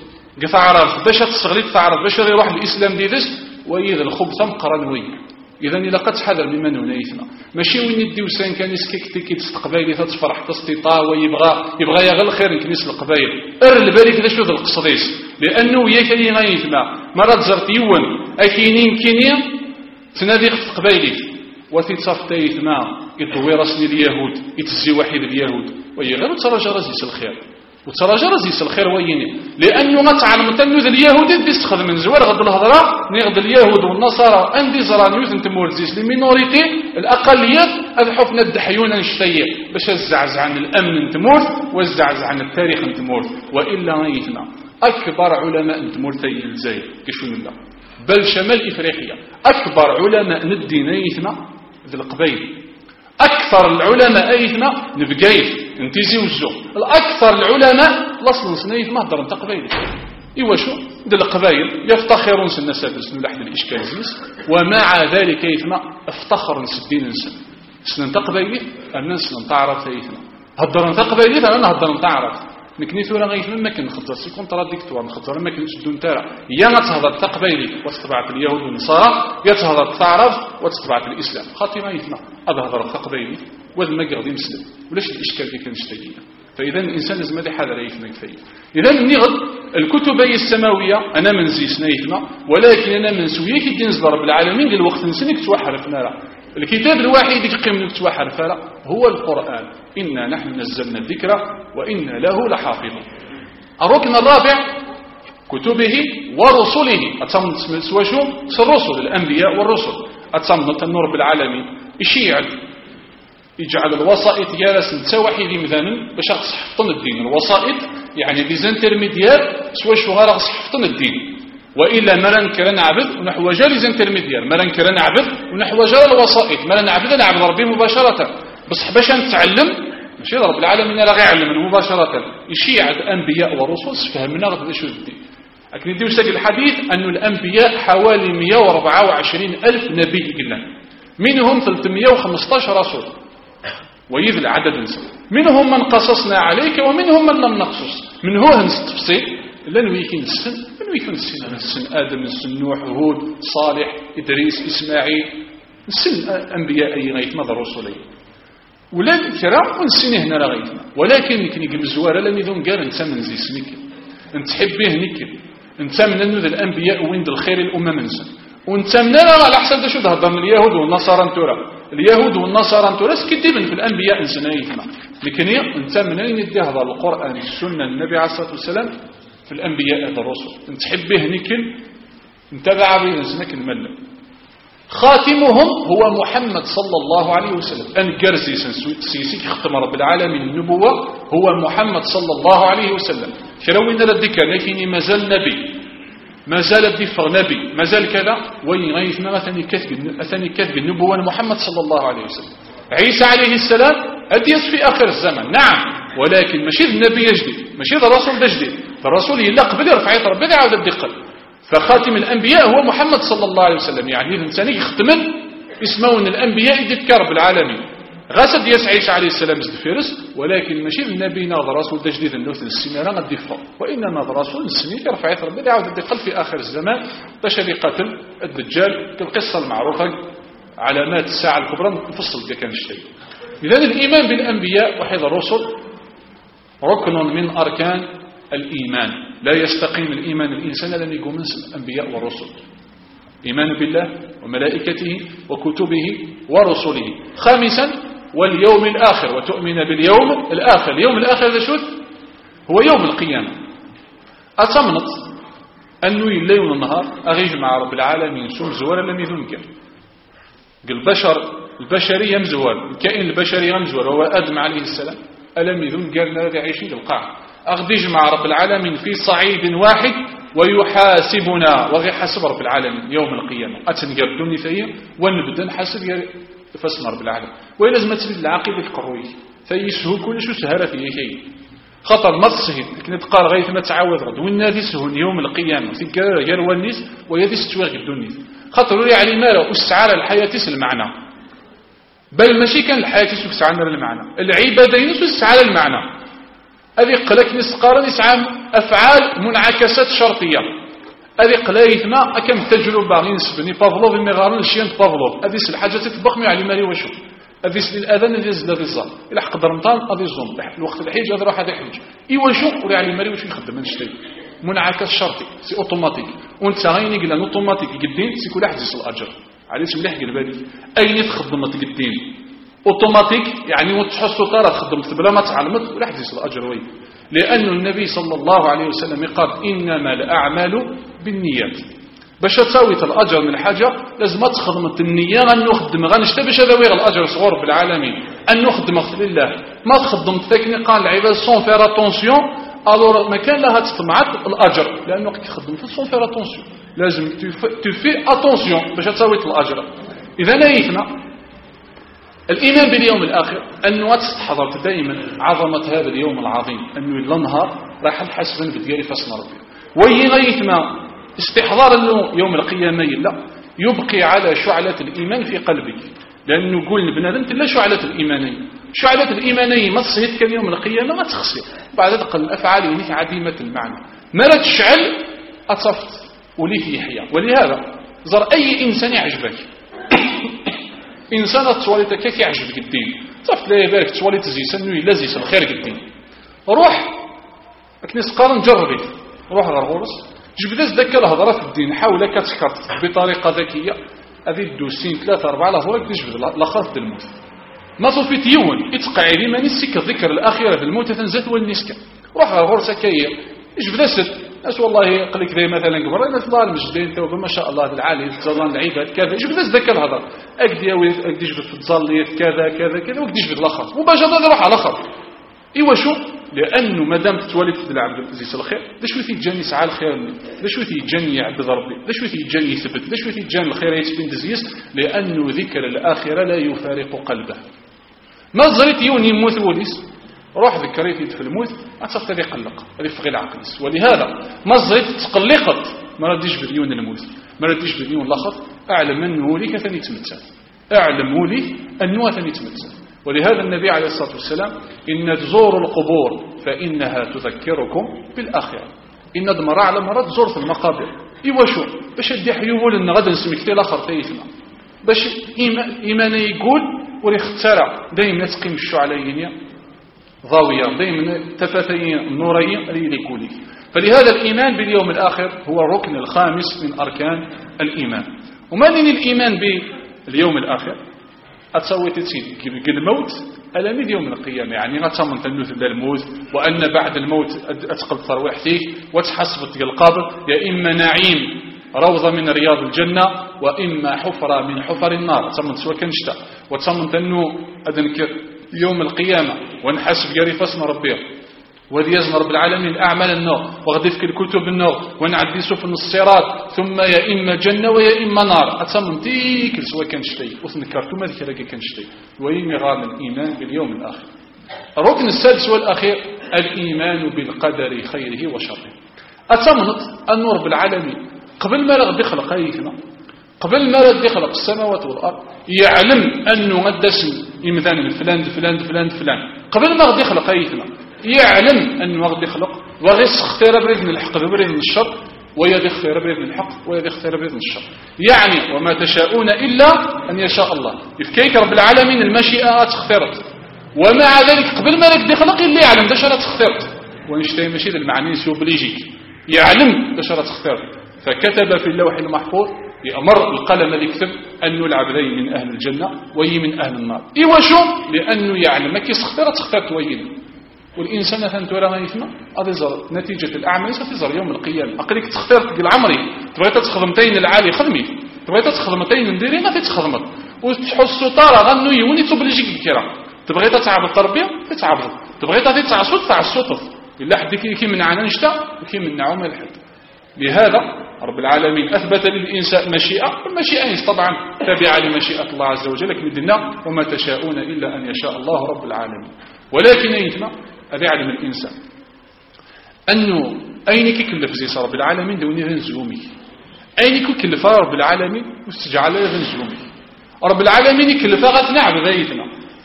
تعرف باش تستغلي تعرف باش يروح الاسلام ديالس ويذ الخبث مقرنوي اذا الا قد ممن هنا يثنى ماشي وين يديو سان كان يسكيكتي كيتقبايلي تتفرح تستطاع ويبغى يغل الخير كنيس القبايل البالي كذا شو القصديس لانه هي كاين غيثما مرات زرت يون اكينين كينيا تنادي قبايلي وتتصف تيثما يطوي راسني اليهود يتزي واحد اليهود وهي غير تراجع رزيس الخير وتراجع رزيس الخير ويني لانه نتعلم تنوذ اليهود بيستخدم من زوار غد الهضره نغد اليهود والنصارى اندي زرانيوث انت مورزيس لي مينوريتي الاقليات الحفنه الدحيون نشتيه باش الزعزع عن الامن نتموت والزعزع عن التاريخ نتموت والا غيثنا اكبر علماء نتموت تاي الجزائر كشون الله بل شمال افريقيا اكبر علماء الدين ايثنا ذي القبائل اكثر العلماء ايثنا نبقايف انتيزي وزو الاكثر العلماء لاصل سنيف ما هضر تقبيل ايوا شو ديال القبائل يفتخرون سن سادس لحد الاشكال زيس ومع ذلك يثما افتخر الدين نسن سن تقبيل الناس تعرف يثما هضر تقبيل انا هضر تعرف نكني ثورة غيث ما كان نخضر سي كونتراديكتوار نخضر ما كان تشدون تارا يا تهضر تقبيلي وتتبعت اليهود والنصارى يا تهضر تعرف وتتبعت الاسلام خاطي ما يثما هذا هضر تقبيلي وهذا ما قاعد يمسلم ولاش الاشكال اللي كان يشتكينا فاذا الانسان لازم هذا حذر يثما كفايه اذا نغض الكتب السماويه انا من زيسنا يثما ولكن انا من سويك الدين رب العالمين للوقت نسنك توحرفنا راه الكتاب الوحيد يقيم نتوحر فلا هو القرآن إنا نحن نزلنا الذكر وإنا له لحافظون الركن الرابع كتبه ورسله أتم سواشو الرسل الأنبياء والرسل أتم النور بالعالمين يجعل الوسائط جالس نتساوحي ذي مثلا باش تصحفطن الدين الوسائط يعني دي زانترميديار سواشو غير صحفطن الدين وإلا مرن كرا نعبد ونحو جالي انترميديار مرن كرا نعبد ونحو جال الوسائط مرن نعبد ربي مباشرة بصح باش نتعلم ماشي رب العالمين لا غيعلم مباشرة يشيع الأنبياء والرسل فهمنا غير شو الدين لكن نديو سجل الحديث أن الأنبياء حوالي 124 ألف نبي قلنا منهم 315 رسول ويذ العدد نسل منهم من قصصنا عليك ومنهم من لم نقصص من هو هنستفصيل لن ويكين السن ويكون السن آدم السن نوح هود صالح إدريس إسماعيل السن أنبياء أي غيث ماذا رسولي ولا كرا ونسيني هنا رغيثنا ولكن كني قمزوارا لم يذون قال انت من زي سنك انت حبيه نكل انت من انو ذا الأنبياء وين الخير الأمم انسان وانت من على حسب شو هذا من اليهود والنصارى انتورا اليهود والنصارى انتورا سكتبن في الأنبياء انسان ايثنا لكن انت من اين يدي هذا القرآن السنة النبي عليه الصلاة والسلام في الأنبياء هذا الرسل انت حبيه نكل انتبع به انسانك الملل خاتمهم هو محمد صلى الله عليه وسلم أن جرزي سيسيك ختم رب العالمين النبوة هو محمد صلى الله عليه وسلم كروينا للذكر لكن ما زال نبي ما زال الدفر نبي ما زال كذا وين غيثنا أثني كتب النبوة محمد صلى الله عليه وسلم عيسى عليه السلام أديس في آخر الزمن نعم ولكن ماشي النبي يجدي ماشي الرسول يجدي الرسول يلا قبل رفعت ربنا عاود الدقل فخاتم الأنبياء هو محمد صلى الله عليه وسلم يعني الإنسان يختمن اسمه الأنبياء يذكر بالعالمين غاسد ياس عيسى عليه السلام زد فيرس ولكن ماشي النبي ناض رسول جديد النوث السميرة غادي يفا وإنما ناض رسول السمير يرفع ربي يعاود يدخل في آخر الزمان باش اللي قتل الدجال كالقصة المعروفة علامات الساعة الكبرى نفصل كان الشيء. إذا الإيمان بالأنبياء وحيد الرسل ركن من أركان الإيمان. لا يستقيم الإيمان الإنسان لم يكن من الأنبياء والرسل. إيمان بالله وملائكته وكتبه ورسله. خامسا واليوم الآخر وتؤمن باليوم الآخر. اليوم الآخر هذا شو هو يوم القيامة. أتمنط أنه الليل والنهار أغيج مع رب العالمين سوم زوار لم يذن كان البشرية مزوار الكائن البشري مزوار هو آدم عليه السلام ألم يذن قالنا هذا عايشين القاع أغديج مع رب العالمين في صعيد واحد ويحاسبنا وغي حسب رب العالمين يوم القيامة أتنقر دوني فهي ونبدأ نحاسب فاسم رب العالمين ويلازم تسلد العقيدة القروية فيسهل كل شو سهل فيه شيء خطر ما تسهل لكن تقال غاية ما تعاود غد والنادي سهل يوم القيامة في قال والنيس ويدي ستواغ الدنيا خطر يعني ما له استعار الحياة المعنى بل ماشي كان الحياة سعنا المعنى العبادين استعار المعنى هذه قلك نسقار نسعام أفعال منعكسات شرطية هذه قلايتنا أكم تجربة نسبني بافلوف المغارن الشيان بافلوف هذه الحاجة تتبخ مع علمالي وشو هذه للأذان هذه زلاد الزال إلا حق درمطان هذه الزوم الوقت الحيج هذا راح هذا يحوج إيواشو ولا علمالي وشو يخدم من شتي منعكس شرطي سي أوتوماتيك وانت غيني قلنا أوتوماتيك قدين سي كل واحد يصل الأجر عليش مليح قل بالي أين تخدمت قدين اوتوماتيك يعني وتحسوا ترى خدمت بلا ما تعلمت ولا حد يصل اجر وين لان النبي صلى الله عليه وسلم قال انما الاعمال بالنيات باش تساوي الاجر من حاجه لازم تخدم النيه غنخدم غنشتا باش هذا ويغ الاجر صغور بالعالمين ان نخدم لله ما تخدم تكني قال العباد سون فير اتونسيون الور ما كان لها تطمعك الاجر لانه تخدم في سون فير اتونسيون لازم تفي اتونسيون باش تساوي الاجر اذا نايفنا الإيمان باليوم الآخر أنه تستحضر دائما عظمة هذا اليوم العظيم أنه إلا نهار راح نحسبن بديالي فاسم ربي ويغيثنا استحضار أنه يوم القيامة لا يبقي على شعلة الإيمان في قلبك لأنه قول بنادم لا شعلة الإيمانية شعلة الإيمانية ما تصهد كان يوم القيامة ما تخسر بعد ذلك الأفعال هناك عديمة المعنى ما لا تشعل أتصفت وليه يحيى ولهذا زر أي إنسان يعجبك إنسان تواليت كيف يعجبك الدين صفت لا يبارك تواليت زيسان يلازيس الخير الدين روح أكنس قارن جربي روح غرغورس جبد ذاك الهضرة في الدين حاول كتكرت بطريقة ذكية هذه الدوسين 3 4 لهورك تجبد الآخر في الموت ما صوفيت يون اتقعي لي ماني السكة الذكر الأخيرة في الموت تنزل والنسكة روح غرغورس كيا جبد ست ناس والله قلك ذي مثلا قبر الناس الله المجدين توبه ما شاء الله العالي تظن العباد كذا جبد ذاك الهضر اكدي جبد في الظليات كذا كذا كذا وكدي جبد الاخر مباشره يروح على الاخر ايوا شو لانه ما دام تولد في العبد زيس الخير لاش ويتي يتجاني ساعه الخير لاش ويتي يتجاني يعبد ربي لاش ويتي يتجاني يثبت لاش ويتي يتجاني الخير يتبين دزيس لانه ذكر الاخره لا يفارق قلبه ما زريت يوني يموت وليس روح ذكريت في الموت أتصفت هذه قلق هذه فغي العقل ولهذا ما زريت تقلقت ما رديش بديون الموت ما رديش بديون لخط أعلم أنه لي كثني تمثال أعلم لي أنه ثني تمثال ولهذا النبي عليه الصلاة والسلام إن تزوروا القبور فإنها تذكركم بالآخرة إن دمر على مرات زور في المقابر إيوا شو باش يدي حيول أن غدا نسمكتي الآخر تيثنا باش إيماني يقول وليخترع دايما تقيم الشعليين ضاوية ضمن تفاثين النورية اللي يقولي فلهذا الإيمان باليوم الآخر هو الركن الخامس من أركان الإيمان وما لين الإيمان باليوم الآخر أتصوي تسيد الموت ألم يوم القيامة يعني غتمن تنوث الموت وأن بعد الموت أتقل تروح فيك وتحسب القبر يا إما نعيم روضة من رياض الجنة وإما حفرة من حفر النار تمن سوى كنشتا وتمن تنو أدنكر يوم القيامة ونحسب جاري فاسم ربيه وذي يزن رب العالمين أعمال النار وغدف الكتب النار ونعدي سفن الصراط ثم يا إما جنة ويا إما نار أتصمم تيكل سواء كان شتي وثنكرتو ما ذكر لك كان شتي وإن غال الإيمان باليوم الآخر الركن السادس والأخير الإيمان بالقدر خيره وشره أتصمم النور بالعالمين قبل ما لغد يخلق أيثنا قبل ما رد يخلق السماوات والأرض يعلم أنه غدا اسم مثلا فلان فلان فلان فلان قبل ما غادي يخلق أيثنا يعلم أنه غادي يخلق وغادي يختار بإذن الحق بإذن الشر ويدي يختار بإذن الحق ويدي يختار بإذن الشر يعني وما تشاءون إلا أن يشاء الله يفكيك رب العالمين المشيئة تختارت ومع ذلك قبل ما غادي يخلق اللي يعلم باش راه تختارت ونشتي ماشي المعني سيوبليجيك يعلم باش راه تختارت فكتب في اللوح المحفوظ يأمر القلم اللي يكتب أنه العبدين من أهل الجنة وي من أهل النار إيواشو لأنه يعلم كي تختار ويين والإنسان ثانتورا ما يسمى أظهر نتيجة الأعمال ستظهر يوم القيامة أقلك تختار تقول عمري تبغي تخدمتين العالي خدمي تبغي تخدمتين نديري ما تخدمت وتحسوا طارة غنو يوني تبلجيك الكرام تبغي تتعب التربية تتعبوا تبغي تعصوت إلا حد كي منعنا نشتا وكي منعو ما الحد لهذا رب العالمين أثبت للإنسان مشيئة والمشيئة طبعا تابعة لمشيئة الله عز وجل لكن بدنا وما تشاءون إلا أن يشاء الله رب العالمين ولكن يتم أبي علم الإنسان أنه أينك كلف زي رب العالمين دوني غنزومي أينك كلف رب العالمين واستجعل غنزومي رب العالمين كلف غتنعب ذايتنا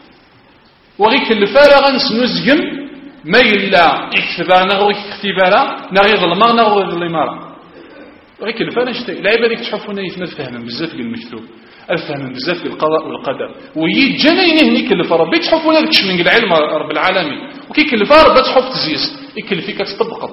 وغي كلف غنسنزقم ما إلا اكتبار نغوي اختبارا نغي ظلما نغوي ظلمارا غيك الفانا شتي العيبه اللي تشوفونا يتنا فهم بزاف ديال المكتوب الفهم بزاف ديال القضاء والقدر ويجينا هنيك الفربي تشوفونا داكشي من العلم رب العالمين وكيكلف ربي تحف تزيس يكلفيك تطبقط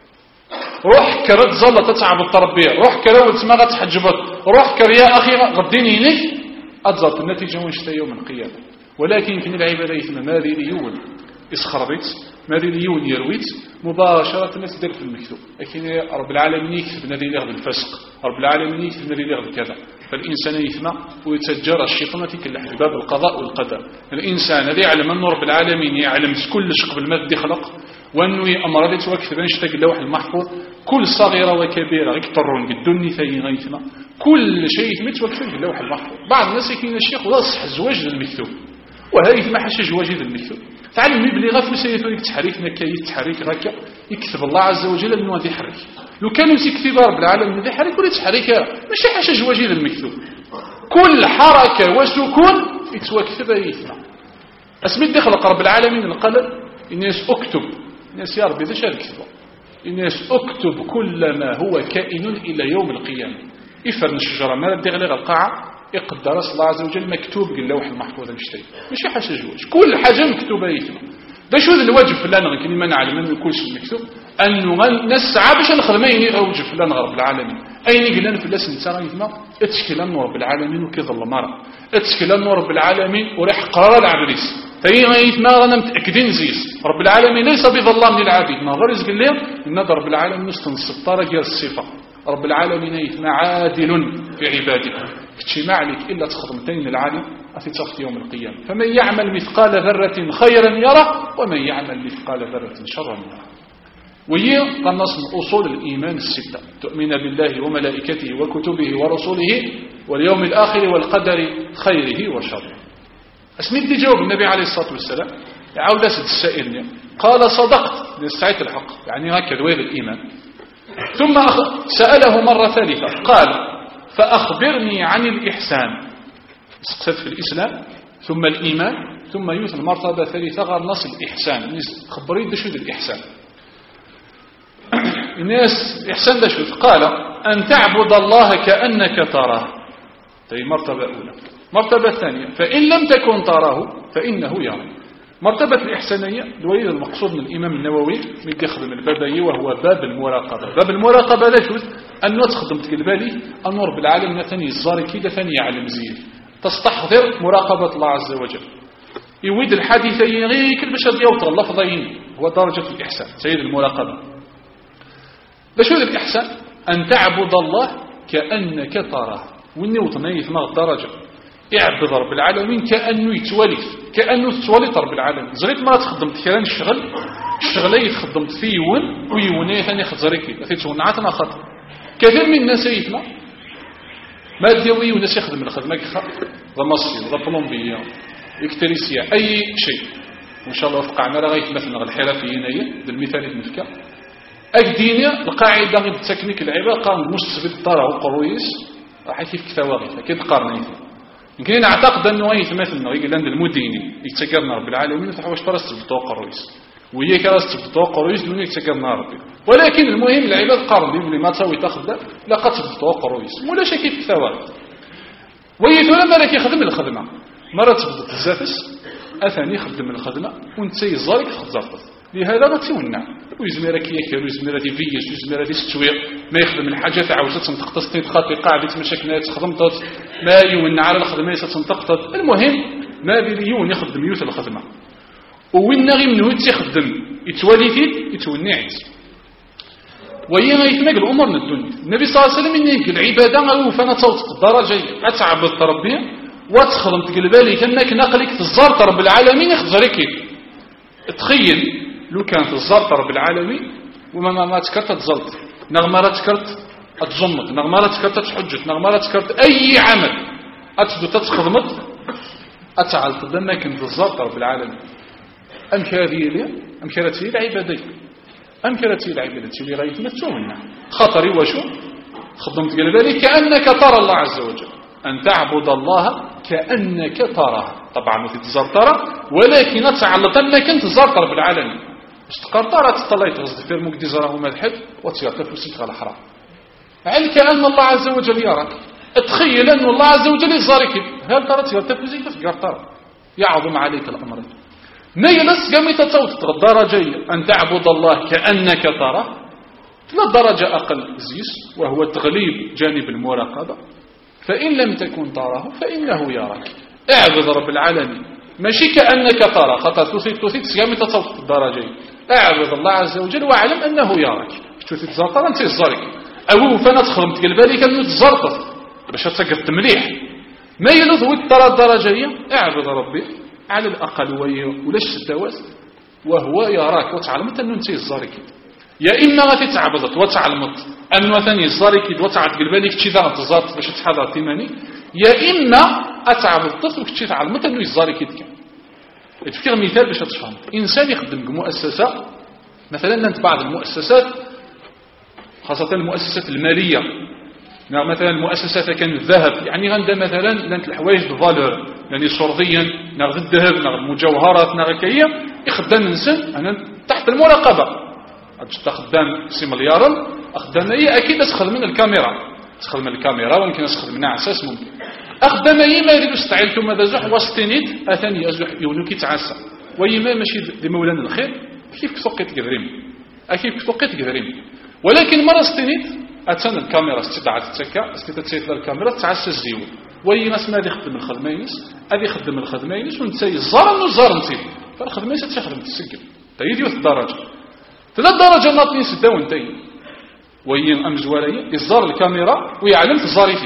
روح كرا تزلط تتعب التربيه روح كرا ولتما غتحجبط روح كرا يا اخي غديني هنيك اتزلط النتيجه ونشتا يوم القيامه ولكن كاين العباده يتما ماذا ليول اسخربت ماذا ليون يرويت مباشرة تدير في المكتوب لكن رب العالمين يكتب نادي لغد الفسق رب العالمين يكتب نادي لغد كذا فالإنسان يثمى ويتجرى الشيطان كل باب القضاء والقدر الإنسان الذي يعلم أن رب العالمين يعلم كل شق بالمادة خلق وأنه يأمر ذي توكث بنشتاق اللوح المحفوظ كل صغيرة وكبيرة يكترون قدوني ثاني غيثمى كل شيء يثمى توكث في اللوح المحفوظ بعض الناس يكين الشيخ وصح الزواج للمكتوب وهذا يثمى حش زواج للمكتوب تعلم بلي غاف وسيتو لك تحريكنا كي تحريك غاكا يكتب الله عز وجل انه غادي يحرك لو كان يكتب رب العالمين غادي يحرك ولا تحريك ماشي حاجه جواجي للمكتوب كل حركه وسكون يتوكتب يثمى اسمي خلق رب العالمين القلم الناس اكتب الناس يا ربي ايش الكتابه الناس اكتب كل ما هو كائن الى يوم القيامه يفرن الشجره ما ردي غير القاعه يقدر الله عز وجل مكتوب باللوح المحفوظ نشتي ماشي حاجه جواج كل حاجه مكتوبه يتم دا شو الواجب فلان كلمه نعلم انه كل شيء مكتوب انه نسعى باش نخدم ايني اوجب فلان رب العالمين ايني قلنا فلاس نتا يتم اتشكل انه رب العالمين وكيظل مره اتشكل انه رب العالمين وريح قرار العبريس فهي يتم رانا متاكدين زيس رب العالمين ليس بظلام للعبيد ما غير يزق ليه ان رب العالمين مستنصف طرق الصفه رب العالمين يتم عادل في عباده كتشي ما عليك إلا تخدمتين العالم أتتخت يوم القيامة فمن يعمل مثقال ذرة خيرا يره ومن يعمل مثقال ذرة شرا يره وهي قنص من أصول الإيمان الستة تؤمن بالله وملائكته وكتبه ورسوله واليوم الآخر والقدر خيره وشره أسميت دي جواب النبي عليه الصلاة والسلام يعود أسد السائل قال صدقت للسعيد الحق يعني هكذا ويل الإيمان ثم سأله مرة ثالثة قال فأخبرني عن الإحسان سقست في الإسلام ثم الإيمان ثم يوثن مرتبة ثالثة غير نص الإحسان خبرين ده شو الإحسان الناس إحسان ده شو قال أن تعبد الله كأنك تراه هذه مرتبة أولى مرتبة ثانية فإن لم تكن تراه فإنه يرى مرتبة الإحسانية الوليد المقصود من الإمام النووي من يخدم البابي وهو باب المراقبة باب المراقبة لا شوز أنه تخدم تقلبالي أن رب العالمين ثاني الزاري كده ثاني يعلم زيد تستحضر مراقبة الله عز وجل يويد الحديثين غير كل باش يوطر اللفظين هو درجة الإحسان سيد المراقبة باش هو الإحسان أن تعبد الله كأنك تراه وإنه وطنيه في درجة يعبد رب العالمين كأنه يتولف كأنه تتولف رب العالمين زريت ما تخدمت كيران الشغل يتخدمت فيه يون ويونيه ثاني خزريكي أثيت ونعاتنا خطر كثير من الناس يتما ما ديوي وناس يخدم الخدمة ذا مصري ذا بولومبيا إكتريسيا أي شيء وإن شاء الله وفقعنا رغيت مثلا الحرفيين ذا المثال المفكا أكدينيا القاعدة التكنيك العبادة قام المستفيد طاره قرويس راح كيف كثواغي أكيد قارنين يمكن نعتقد أنه يتمثل يقول عند المدينين يتسكرنا رب العالمين وتحوش فرست بتوقع الرئيس وهي كراست بتوقع الرئيس دون يتسكرنا ربي ولكن المهم العباد قارن بهم ما تسوي تاخذ لا قد بتوقع الرئيس ولا شيء كيف كثواغي ويثولا مالك يخدم الخدمة مرة تبدأ الزافس أثاني يخدم الخدمة ونتسي الزارك خزرت لهذا غتيونا ويزميرك ياكل ويزميرك يفيش ويزميرك يستويق ما يخدم الحاجات عاوزة تنتقص تنتقط قاعدة مشاكلات خدمتات ما يونا على الخدمة تنتقط المهم ما بليون يخدم يوث الخدمة وين غير منه يخدم يتوالي فيه يتونعت وهي يتماك الأمور من الدنيا النبي صلى الله عليه وسلم يقول العبادة غوفنا توسط الدرجة أتعبد ربي وتخدم تقلبالي كأنك نقلك تزارت رب العالمين يخزرك تخيل لو كان تزارت رب العالمين وما تكرت تزلت نغمرة تكرت أتجمد نغمرة تكرت تحجت نغمرة تكرت أي عمل أتبدو تتخدمت أتعلت دمك تزارت رب العالمين أم كهذه لي أم كهذه العبادة أم كهذه العبادة اللي غاية منا خطري وشو خدمت قلبالي كأنك ترى الله عز وجل أن تعبد الله كأنك تراه طبعا تتزار ترى ولكن تعلق أنك تزار رب العالمين استقر ترى تطلعت غزد في المقدي زراه ملحد وتيارتف وسيك على حرام على كأن الله عز وجل يراك تخيل أن الله عز وجل يزارك هل ترى تيارتف وسيك تفكر ترى يعظم عليك الأمر ما يلس قامي تتصوت الدرجة أن تعبد الله كأنك تراه لا درجة أقل زيس وهو تغليب جانب المراقبة فإن لم تكن تراه فإنه يراك اعبد رب العالمين ماشي كأنك ترى خطأ تثيت سيامي تتصوت الدرجة اعبد الله عز وجل واعلم أنه يراك تثيت زرطة أنت الزارك أو فانا تخدم تقلبالي كأنه تزرطة باش تسقط تمليح ما يلوذ ترى الدرجة اعبد ربي على الأقل ولاش التواس وهو يراك وتعلمت أنه انت الزارك يا إما غتتعبدت وتعلمت أنه ثاني الزارك وتعد قلبالك تشي ذا تزارت باش تحضر تيماني يا إما أتعبدت وكتشي تعلمت أنه الزارك كان تفكر مثال باش تفهم إنسان يخدم بمؤسسة مثلا أنت بعض المؤسسات خاصة المؤسسات المالية مثلا المؤسسات كان الذهب يعني غندا مثلا لانت الحوايج بفالور يعني شرطيا ناخذ الذهب ناخذ المجوهرات ناخذ كيا يخدم الانسان انا تحت المراقبه خدام سي مليار خدام هي اكيد تخدم من الكاميرا تخدم من الكاميرا ويمكن تخدم من اساس ممكن اخدم هي ما يريدوا استعيلتم هذا زح وستينيت اثاني ازح يونو كيتعسى ويما ماشي دي مولانا الخير كيف كتوقيت قدريم اكيد كتوقيت قدريم ولكن مره ستينيت أتسنى الكاميرا استدعت تتكا استدعت الكاميرا تعسى الزيون وي ناس ما يخدم الخدمينس هذه يخدم الخدمينس ونتسي الزار الزار نتي فالخدمينس تخدم تسجل تيديو الدرجة ثلاث درجة ناطني سداو نتي وي أمزوالي الزار الكاميرا ويعلم في الزاريتي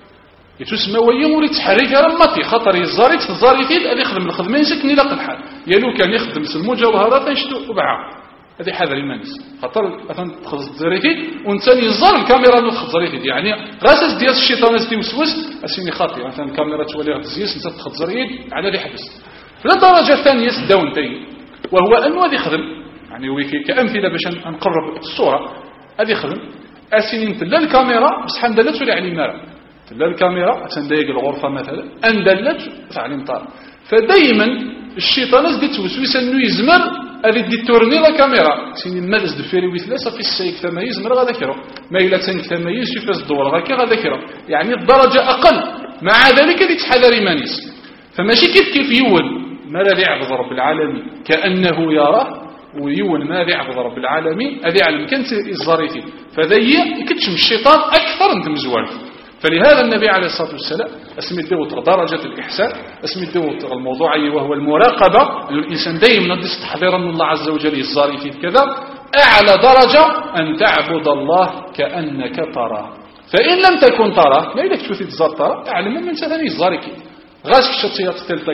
يتسمى وي مولي تحريك رمتي خطر الزاريت الزاريتي هذه يخدم الخدمينس كني لاق الحال يالو كان يخدم المجوهرات يشتو وبعا هذه حذر المانس خطر مثلا تخلص الزريتي وانتاني يزار الكاميرا نو تخلص الزريتي يعني راسس ديال الشيطان دي وسوس اسيني خاطي مثلا الكاميرا تولي غتزيس انت تخلص الزريت على اللي حبس في الدرجه الثانيه سداو نتاي وهو انه غادي يخدم يعني ويكي كامثله باش نقرب الصوره غادي يخدم اسيني لا الكاميرا بصح ندلت تولي على المرا لا الكاميرا تندايق الغرفه مثلا اندلت تعلم طار فدائما الشيطان دي توسوس انه يزمر هذه دي تورني لا كاميرا سيني مالز دفيري ويثلاثه في السيك تميز مر غدا كيرو ما الا تنك تميز في فاس الدور هكا غدا كيرو يعني الدرجه اقل مع ذلك اللي تحذر مانيس فماشي كيف يول ما لا يعبد رب العالمين كانه يراه ويول ما لا يعبد رب العالمين هذه علم كانت الزريتي فذي يكتشم الشيطان اكثر من مزوال فلهذا النبي عليه الصلاة والسلام اسمي دوت درجة الإحسان اسمي دوت الموضوعي وهو المراقبة الإنسان دائما ندس تحضيرا من الله عز وجل الزاري في كذا أعلى درجة أن تعبد الله كأنك تراه فإن لم تكن تراه لا إذا كنت تزار ترى أعلم من ثاني الزاري كي غاسك شطيات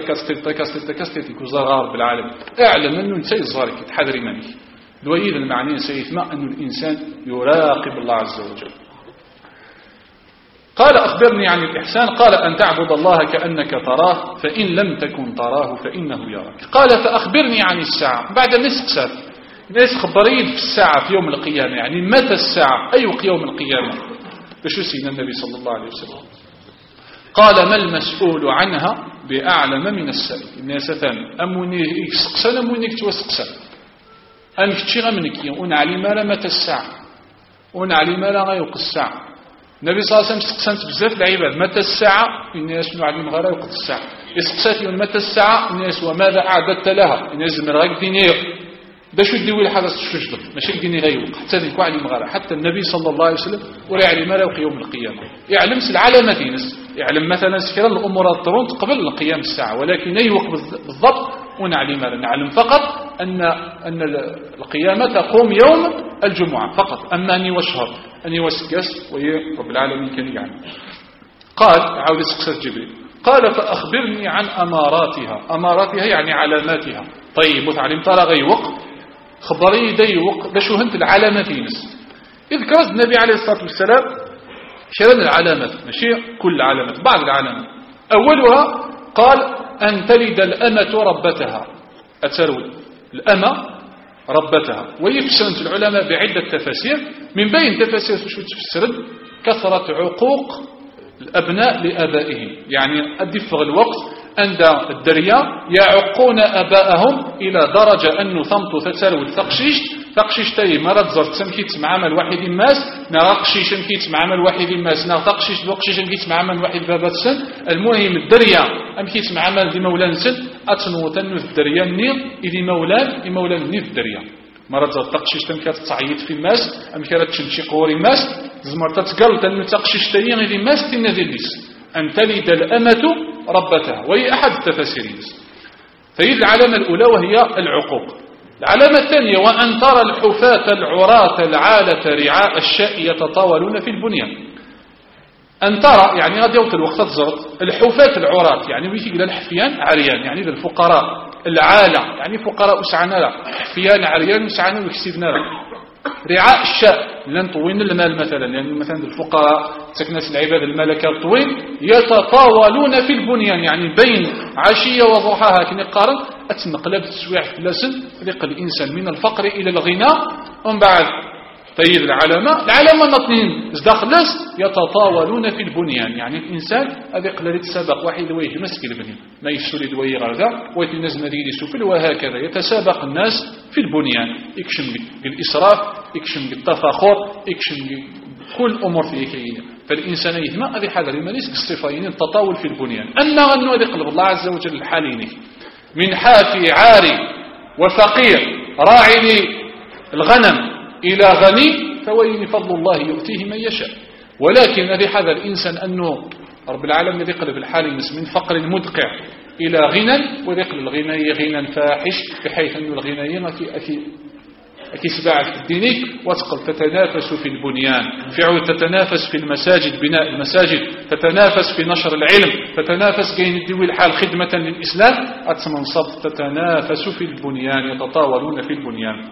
تلتكاس وزار بالعالم أعلم أنه نسي الزاري كي تحذري منك دويد المعنى سيثمع أن الإنسان يراقب الله عز وجل قال أخبرني عن الإحسان قال أن تعبد الله كأنك تراه فإن لم تكن تراه فإنه يراك قال فأخبرني عن الساعة بعد نسق ساعة ناس خبرين في الساعة في يوم القيامة يعني متى الساعة أي يوم القيامة باش سيدنا النبي صلى الله عليه وسلم قال ما المسؤول عنها بأعلم من السائل. الناس ثاني أموني يسقسن أموني توسقسن أم كتشي غمنك ونعلم لا متى الساعة ونعلم لا غيوق الساعة. النبي صلى الله عليه وسلم سقسنت بزاف العباد متى الساعة الناس نعلم غير يوقت الساعة. يسقسات متى الساعة الناس وماذا أعددت لها الناس من غير دينير باش يديو الحدث الشجر ماشي الدين غيوق حتى ذيك علم غير حتى النبي صلى الله عليه وسلم ولا يعلم لا يوم القيامة يعلم العلامات يعلم مثلا سكر الأمور الطرون قبل قيام الساعة ولكن يوق بالضبط ونعلم نعلم فقط أن القيامة تقوم يوم الجمعة فقط. أما أني وشهر أني وسكس رب العالمين كان يعلم. قال عاود سقسة جبريل قال فأخبرني عن أماراتها يعني علاماتها. طيب وتعلم ترى غيوق خبري ديوق باش هنت العلامات إذ كرز النبي عليه الصلاة والسلام شرن العلامات ماشي كل علامات بعض العلامات. أولها قال أن تلد الأمة ربتها أتروي الأمة ربتها. ويفسرت العلماء بعدة تفاسير من بين تفاسير شو تفسرت كثرة عقوق الأبناء لآبائهم يعني أدفغ الوقت عند الدريا يعقون أباءهم إلى درجة أنه ثمت تتروي تقشيش تاي مرض زرت سمكيت مع عمل واحد ماس ناقشيش سمكيت مع عمل واحد ماس ناقشيش بقشيش سمكيت مع عمل واحد بابات سن. المهم الدريا أمكيت مع عمل دي مولان سن أتنو تنو الدريا النير إذي مولان النير الدريا مرض زرت تقشيش تمكات تعيط في ماس أمكات تشنشي قوري ماس زمر تتقل تنو تقشيش تاي إذي ماس تنذلس أن تلد الأمة ربتها وهي أحد التفاسير. فهي العلامة الأولى وهي العقوق. العلامة الثانية وأن ترى الحفاة العراة العالة رعاء الشاء يتطاولون في البنيان. أن ترى يعني غادي يوصل الوقت تزرط الحفاة العراة يعني ويجي إلى الحفيان عريان يعني للفقراء العالة يعني فقراء وسعنا حفيان عريان وسعنا وكسبنا رعاء الشاء لن طوين المال مثلا يعني مثلا الفقراء سكنات العباد الملكة الطوين يتطاولون في البنيان يعني بين عشية وضحاها كني قارن أتنقلب تسويع في اللسن فريق الإنسان من الفقر إلى الغنى. ومن بعد طيب العلامة نطنين ازدخلس يتطاولون في البنيان يعني الإنسان هذا قلت سابق واحد ويه مسك البنيان ما يشتري دوي غردا ويتنزم ديلي سفل وهكذا يتسابق الناس في البنيان يكشم بالإسراف يكشم بالتفاخر يكشم كل أمور فيه كينة. فالإنسان يهما هذه حاجة لما ليس الصفين التطاول في البنيان أن غنو هذه قلب الله عز وجل الحالين من حافي عاري وفقير راعي الغنم إلى غني فوين فضل الله يؤتيه من يشاء. ولكن هذه حذر الإنسان أنه رب العالمين يقلب الحال من فقر مدقع إلى غنى ويقلب الغنى غنى فاحش بحيث أن الغنى أكي سباع في الدين وتقل تتنافس في البنيان فعل تتنافس في المساجد بناء المساجد تتنافس في نشر العلم تتنافس كين الدوي الحال خدمة للإسلام أتمنصب تتنافس في البنيان يتطاولون في البنيان.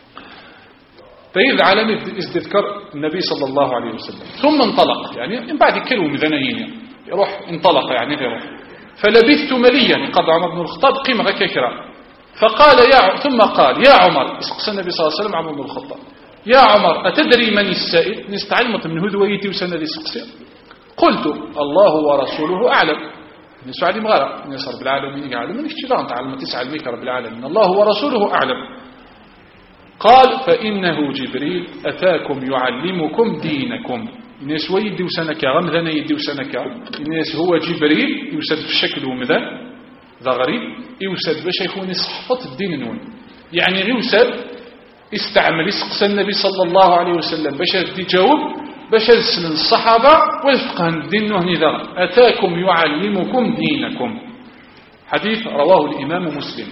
فإذا علم استذكر النبي صلى الله عليه وسلم ثم انطلق يعني من بعد كلمة مذنين يروح انطلق يعني يروح فلبثت مليا قد عمر بن الخطاب قيمة غكاكرا فقال ثم قال يا عمر اسقس النبي صلى الله عليه وسلم عمر بن الخطاب يا عمر أتدري من السائل نستعلمت من هدويتي وسند سقسي قلت الله ورسوله أعلم نسعى مغارة نسر بالعالمين يعلم من اشتغان تعلم تسعى الميك رب العالمين الله ورسوله أعلم. قال فإنه جبريل أتاكم يعلمكم دينكم الناس ويدي وسنك غمذا يدي وسنك الناس هو جبريل يوسد في الشكل ومذا ذا غريب يوسد باش يكون يصحفط الدين نون يعني يوسد استعمل يسقس النبي صلى الله عليه وسلم باش يجاوب باش يسلم الصحابة ويفقه الدين نهني ذا أتاكم يعلمكم دينكم. حديث رواه الإمام مسلم.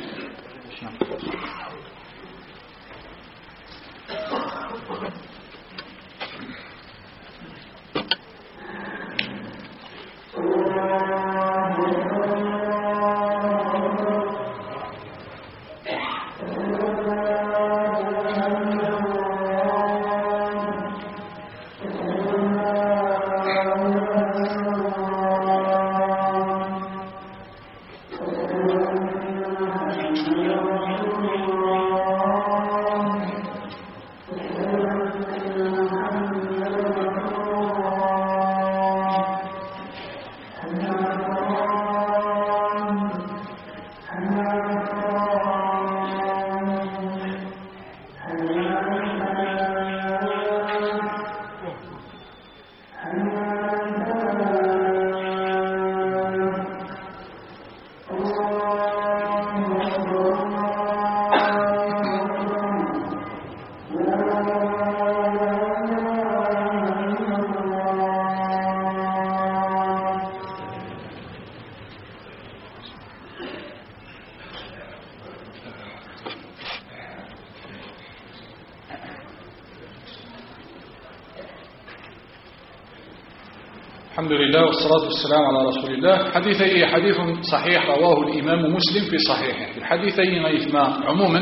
الحمد لله والصلاة والسلام على رسول الله. حديثي حديث صحيح رواه الإمام مسلم في صحيحه. الحديثين غيثما عموما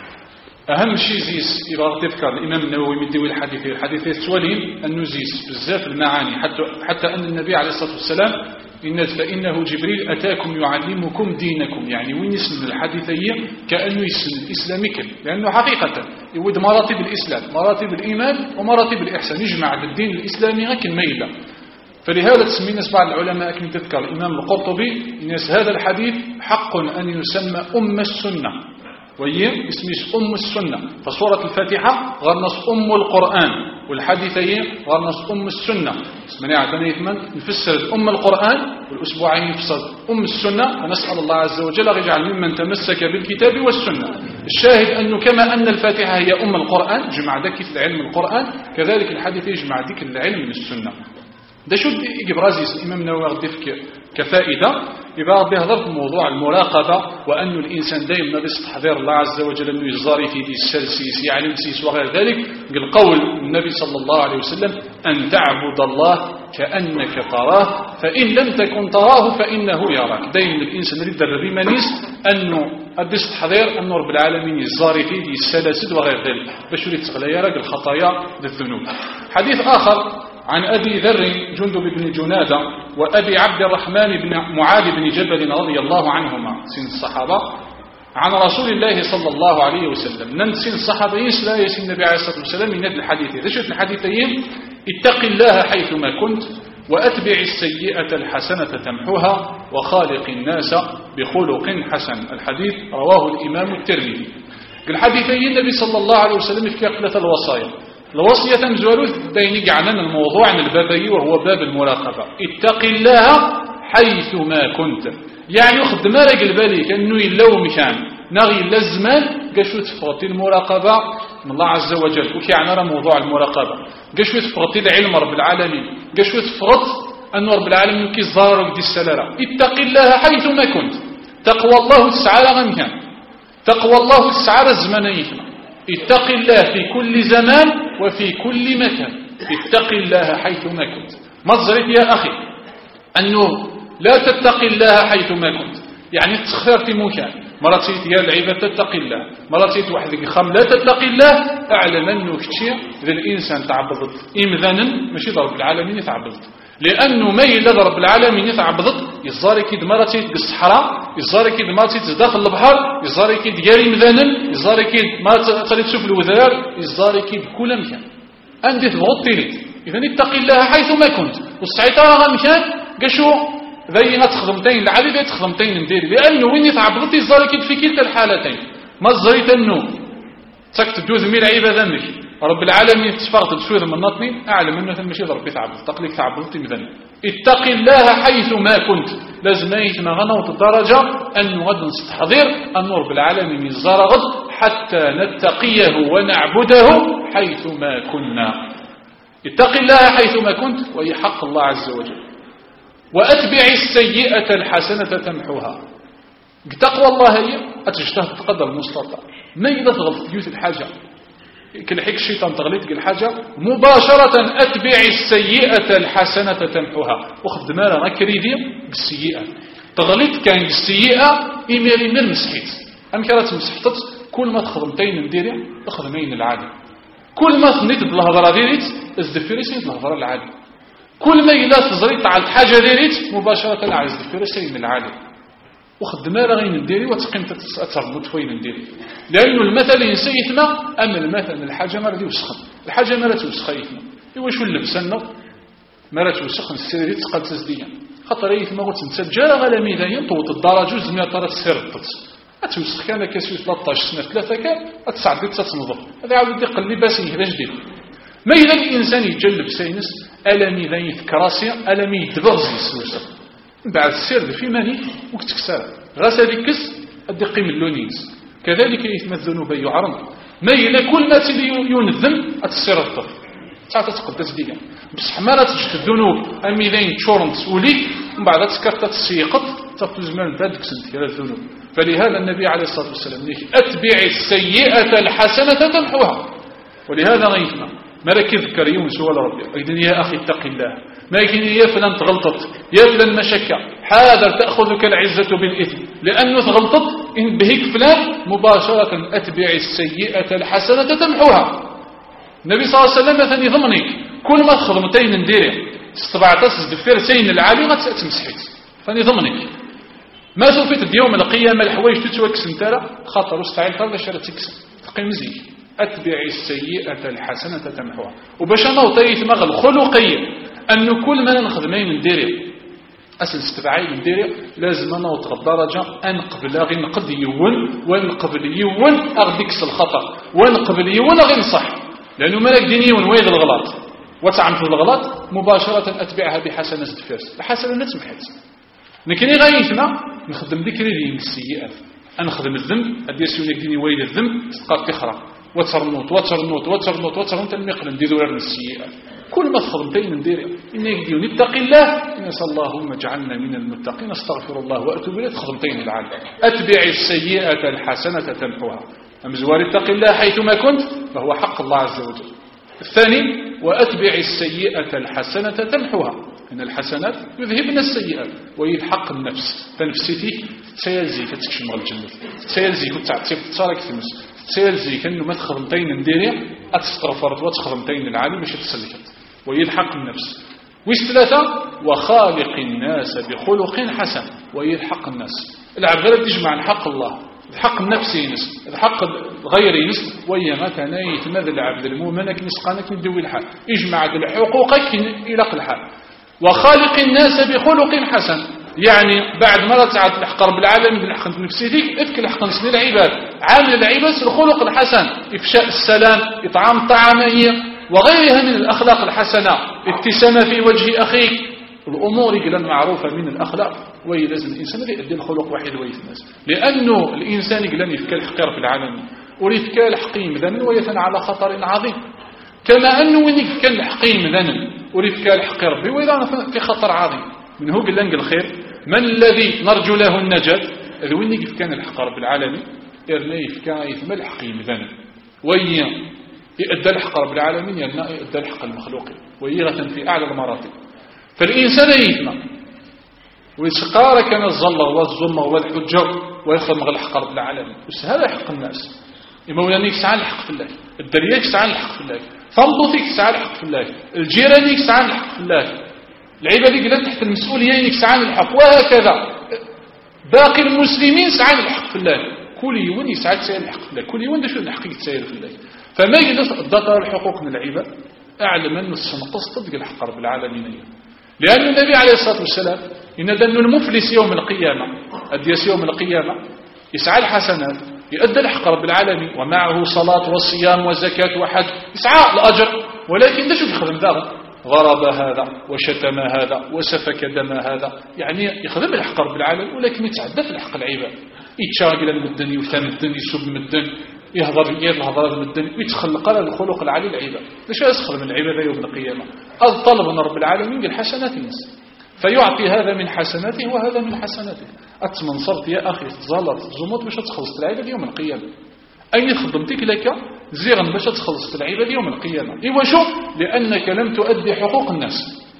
أهم شيء زيس إذا تذكر الإمام النووي مدوي الحديث السوالين أنه زيس بزاف المعاني حتى أن النبي عليه الصلاة والسلام فإنه جبريل أتاكم يعلمكم دينكم، يعني وين يسن الحديثية كأنه يسن الإسلام لأنه حقيقة يود مراتب الإسلام، مراتب الإيمان ومراتب الإحسان، يجمع بالدين الإسلامي غير ميلة. فلهذا تسمي ناس بعض العلماء كما تذكر الإمام القرطبي الناس هذا الحديث حق أن يسمى أم السنة، وهي اسمه أم السنة. فسورة الفاتحة غرنص أم القرآن، والحديثين غرنص أم السنة. اسمنا عدنا يثمن نفسر أم القرآن والأسبوعين يفسر أم السنة، ونسأل الله عز وجل أن يجعل ممن تمسك بالكتاب والسنة. الشاهد أنه كما أن الفاتحة هي أم القرآن جمع ذكي العلم القرآن، كذلك الحديث يجمع ذكي العلم من السنة. ده شو إبرازيس الإمام النووي غديف كفائدة يبقى بهضر في موضوع المراقبة، وأن الإنسان دائما بيستحضر الله عز وجل أنه يزاري في دي السلسيس يعلم سيس وغير ذلك. قول النبي صلى الله عليه وسلم أن تعبد الله كأنك تراه فإن لم تكن تراه فإنه يراك. دائما الإنسان يريد الرمانيس أنه بيستحضر أن رب العالمين يزاري في دي السلاسل وغير ذلك باش يريد تغليرك الخطايا للذنوب. حديث آخر عن أبي ذر جندب بن جنادة وأبي عبد الرحمن بن معاذ بن جبل رضي الله عنهما سن الصحابة عن رسول الله صلى الله عليه وسلم ننسين الصحابة يسلا يسين النبي عليه الصلاة والسلام من الحديث رشد الحديثين اتق الله حيثما كنت وأتبع السيئة الحسنة تمحوها وخالق الناس بخلق حسن. الحديث رواه الإمام الترمذي. الحديثين النبي صلى الله عليه وسلم في ثلاثة الوصايا. الوصية مزولوث بين عن الموضوع عن البابي وهو باب المراقبة. اتق الله حيثما كنت، يعني خدم راجل بالك انه يلو مكان نغي الزمان قشو تفرطي المراقبة من الله عز وجل. وكي عنا موضوع المراقبة قشو تفرطي العلم رب العالمين، قشو تفرط أن رب العالمين كي زارك دي السلالة. اتق الله حيثما كنت، تقوى الله تسعى غمكان، تقوى الله تسعى الزمانيتنا. اتق الله في كل زمان وفي كل مكان، اتق الله حيثما كنت. مصرف يا أخي أنه لا تتقي الله حيثما كنت، يعني تخفرت مكان مرتيت يا العباد تتقي الله، مرتيت وحدك خم لا تتقي الله. أعلم أنه كتير إذا الإنسان تعبضت إمذانا ماشي ضرب العالمين يتعبضت، لأنه ما يلا رب العالمين يتعبضت يزاري كيد مرتيت بالصحراء، يزاري كيد مرتيت داخل البحر، يزاري كيد ياري مذانا، يزاري كيد ما تريد تشوف الوذار، يزاري كيد كل مكان عندي تضغط تريد. إذا اتقي الله حيثما كنت والسعيطة مكان قشو ذي تخدمتين العالي ذي تخدمتين ندير، لأنه وين يتعبضت يزاري كيد في كلتا الحالتين. ما زريت أنه تكت دوز ميل عيبة ذنك رب العالمين تفاقد تسوذ من نطني أعلم أنه ثمشي ضرب يتعبد تقليك تعبدت مذنب. اتق الله حيث ما كنت، لازم يتنا غنوت الدرجة أنه غد نستحضر أن رب العالمين الزرغد حتى نتقيه ونعبده حيث ما كنا. اتق الله حيث ما كنت وهي حق الله عز وجل. وأتبع السيئة الحسنة تمحوها. تقوى الله هي أتجتهد قدر المستطاع، ما إذا تغلط ديوت الحاجة كالحك الشيطان تغليت الحاجة مباشرة أتبع السيئة الحسنة تمحوها. وخد مالا نكريدي بالسيئة تغليت كان بالسيئة إميري من المسحيت أم كانت مسحتت كل ما تخدمتين نديري تخدمين العادي، كل ما ثنيت بالهضرة ديريت ازدفيري سيد الهضرة العادي، كل ما إلا تزريت على الحاجة ديريت مباشرة على ازدفيري سيد العادي. وخدم راه غير نديري وتقيم تتربط فين نديري، لانه المثل ينسيتنا اما المثل الحاجه ما راه يوسخن، الحاجه ما راه توسخيتنا ايوا شو لبسنا ما راه توسخن السيري تقال تسديا خاطر يتما قلت نتسجل على ميدان طوط الدرجه زمير طرا تسيرطت اتوسخ كان كاسوي 13 سنه 3 كان اتسعد تتنظف هذا عاود يقلب باس يهدا جديد. ما اذا الانسان يتجلب سينس الا ميدان يتكراسي الا مي يتبغزي السوسه بعد السير في ماني وكتكسر غاس هذيك ادي قيم اللونيز. كذلك يثم الذنوب يعرض ما إلا كل ما تلي ينذم أتصير الطف ساعة تقدس ديا بصح ما لا تجد الذنوب أميذين تشورن تسولي ومن بعد تسكرت تسيقط تفتو زمان بعد كسنت كلا الذنوب. فلهذا النبي عليه الصلاة والسلام أتبع السيئة الحسنة تمحوها. ولهذا غيثنا ما راك يذكر يوم سؤال ربي إذن يا أخي اتق الله ما يكن يا فلان تغلطت يا فلان مشكة حاذر تأخذك العزة بالإثم لأنه تغلطت إن بهيك فلان مباشرة أتبع السيئة الحسنة تمحوها. النبي صلى الله عليه وسلم مثلا يضمنك كل ما تخدمتين نديرها استبعتس بفرسين العالي غتمسحيت فاني ضمنك ما سوفيت يوم القيامة الحوايج تتوكس نتالا خاطر واستعيل فرد شرع تكسن تقيم زي أتبع السيئة الحسنة تمحوها. وباش أنا وطيت مغل خلقية أنه كل ما نخدمين نديرها أصل استبعاي نديرها لازم أنا وتغ درجة أنقبل غير نقد يون ونقبل يون أغديكس الخطأ ونقبل يون غير صح لأنه ملك دينيون ويد الغلط وتعمل الغلط مباشرة أتبعها بحسنة الفرس الحسنة تمحت لكن غايتنا نخدم ذكري ديال السيئات نخدم الذنب أديسيونيك ديني ويد الذنب تبقى تخرى وترنوط وترنوط وترنوط وترنوط المقلن دي دولار من السيئات كل ما تخدمتين ندير إنك ديون اتق الله نسأل اللهم اجعلنا من المتقين استغفر الله وأتوب إليه تخدمتين العالم أتبع السيئة الحسنة تمحوها أمزوار اتق الله حيثما كنت فهو حق الله عز وجل. الثاني وأتبع السيئة الحسنة تمحوها إن الحسنات يذهبن السيئات ويلحق النفس فنفسيتي تسيلزي كتكشم الجنة تسيلزي كتعطيك تتشارك تمس تسيلزي كأنه ما تخدمتين نديري أتستغفرت وتخدمتين العالي باش تسلكت ويلحق النفس. والثلاثة وخالق الناس بخلق حسن ويلحق الناس العبد تجمع الحق الله الحق النفس ينس الحق غير ينس ويا ما كان يتماذى العبد المؤمن نسقانك ندوي الحال يجمع حقوقك إلى الحال. وخالق الناس بخلق حسن يعني بعد ما تعد الحق رب العالمين بالحق نفسيتك اتكل الحق نسل العباد عامل العباد الخلق الحسن إفشاء السلام إطعام الطعامية وغيرها من الأخلاق الحسنة ابتسامة في وجه أخيك الأمور يقلن معروفة من الأخلاق ويلازم الإنسان يؤدي الخلق واحد ويتناس لأنه الإنسان يقلن يفكى الحقير في العالم ويفكى الحقيم ذنب ويثنى على خطر عظيم كما أنه وين يفكى الحقيم ذنب وريفكا الحق ربي وإذا في خطر عظيم من هو قلنق الخير من الذي نرجو له النجاة وين يقف كان الحق رب العالمين إرنيف كان يثمى الحقيم ذنب ويا يؤدى الحق رب العالمين يؤدى الحق المخلوقين ويغة في أعلى المراتب فالإنسان يثمى ويسقار كان الظلة والظلمة والحجة ويخدم الحق رب العالمين بس هذا حق الناس إما يسعى الحق في الله الدرياك يسعى الحق في الله فانضوثيك يسعى الحق في الله الجيران يسعى الحق في الله العباد يقلن تحت المسؤولية يسعى الحق وهكذا باقي المسلمين يسعى الحق في الله كل يوم يسعى الحق في الله كل يوم شو الحق يتساير في الله فما يجلس الضطر الحقوق من العباد أعلم أن السنقص تدق الحق رب العالمين لأن النبي عليه الصلاة والسلام إن دن المفلس يوم القيامة أديس يوم القيامة يسعى الحسنات يؤدى الحق رب العالمين ومعه صلاة وصيام وزكاة وحج يسعى الأجر ولكن ده شو يخدم ذا ضرب هذا وشتم هذا وسفك دم هذا يعني يخدم الحق رب العالمين ولكن يتعدى في الحق العباد يتشاغل المدن يثام الدن يسب المدن يهضر الهضرات المدن ويتخلق على الخلق العالي العباد ليش يسخر من العباد يوم القيامة الطلب من رب العالمين بالحسنات الناس فيعطي هذا من حسناته وهذا من حسناته أتمن صرت يا أخي تزالت زمط باش تخلص العباد يوم القيامة أين خدمتك لك زيغا باش تخلص العباد يوم القيامة إيوا شو لأنك لم تؤدي حقوق الناس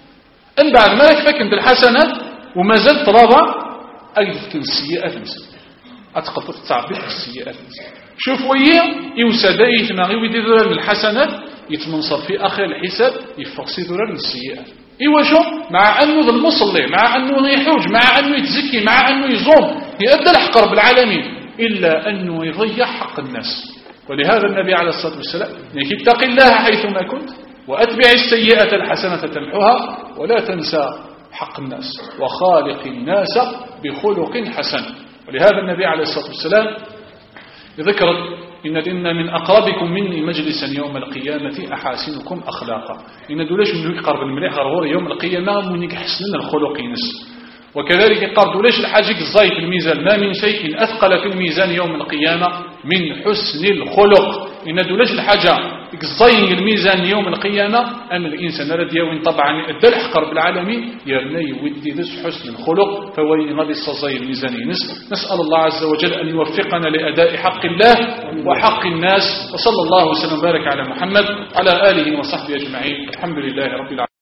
أن بعد ما يكفك أنت الحسنات وما زلت رابع أجدك السيئات مثلا أتقطف تعبير السيئات شوف ويا يوسداي تماغي ويدي ذرار من الحسنات يتمنصر في آخر الحساب يفقسي ذرار من السيئات إيوا شو مع أنه ذا المصلي مع أنه يحوج مع أنه يتزكي مع أنه يصوم يؤدى الحق رب العالمين إلا أنه يضيع حق الناس ولهذا النبي عليه الصلاة والسلام اتق الله حيثما كنت وأتبع السيئة الحسنة تمحوها ولا تنسى حق الناس وخالق الناس بخلق حسن ولهذا النبي عليه الصلاة والسلام يذكر إن من أقربكم مني مجلسا يوم القيامة أحاسنكم أخلاقا إن دولاش من يقرب المليح غرور يوم القيامة من يحسنن الخلق ينس وكذلك يقرب دولاش الحاجك الزاي في الميزان ما من شيء أثقل في الميزان يوم القيامة من حسن الخلق إن دولاش الحاجة يقصين الميزان يوم القيامة أن الإنسان الذي وين طبعا أدى الحق رب العالمين يرني ودي ذس حسن الخلق فوين غادي الصزي الميزان نسأل الله عز وجل أن يوفقنا لأداء حق الله وحق الناس. وصلى الله وسلم وبارك على محمد على آله وصحبه أجمعين. الحمد لله رب العالمين.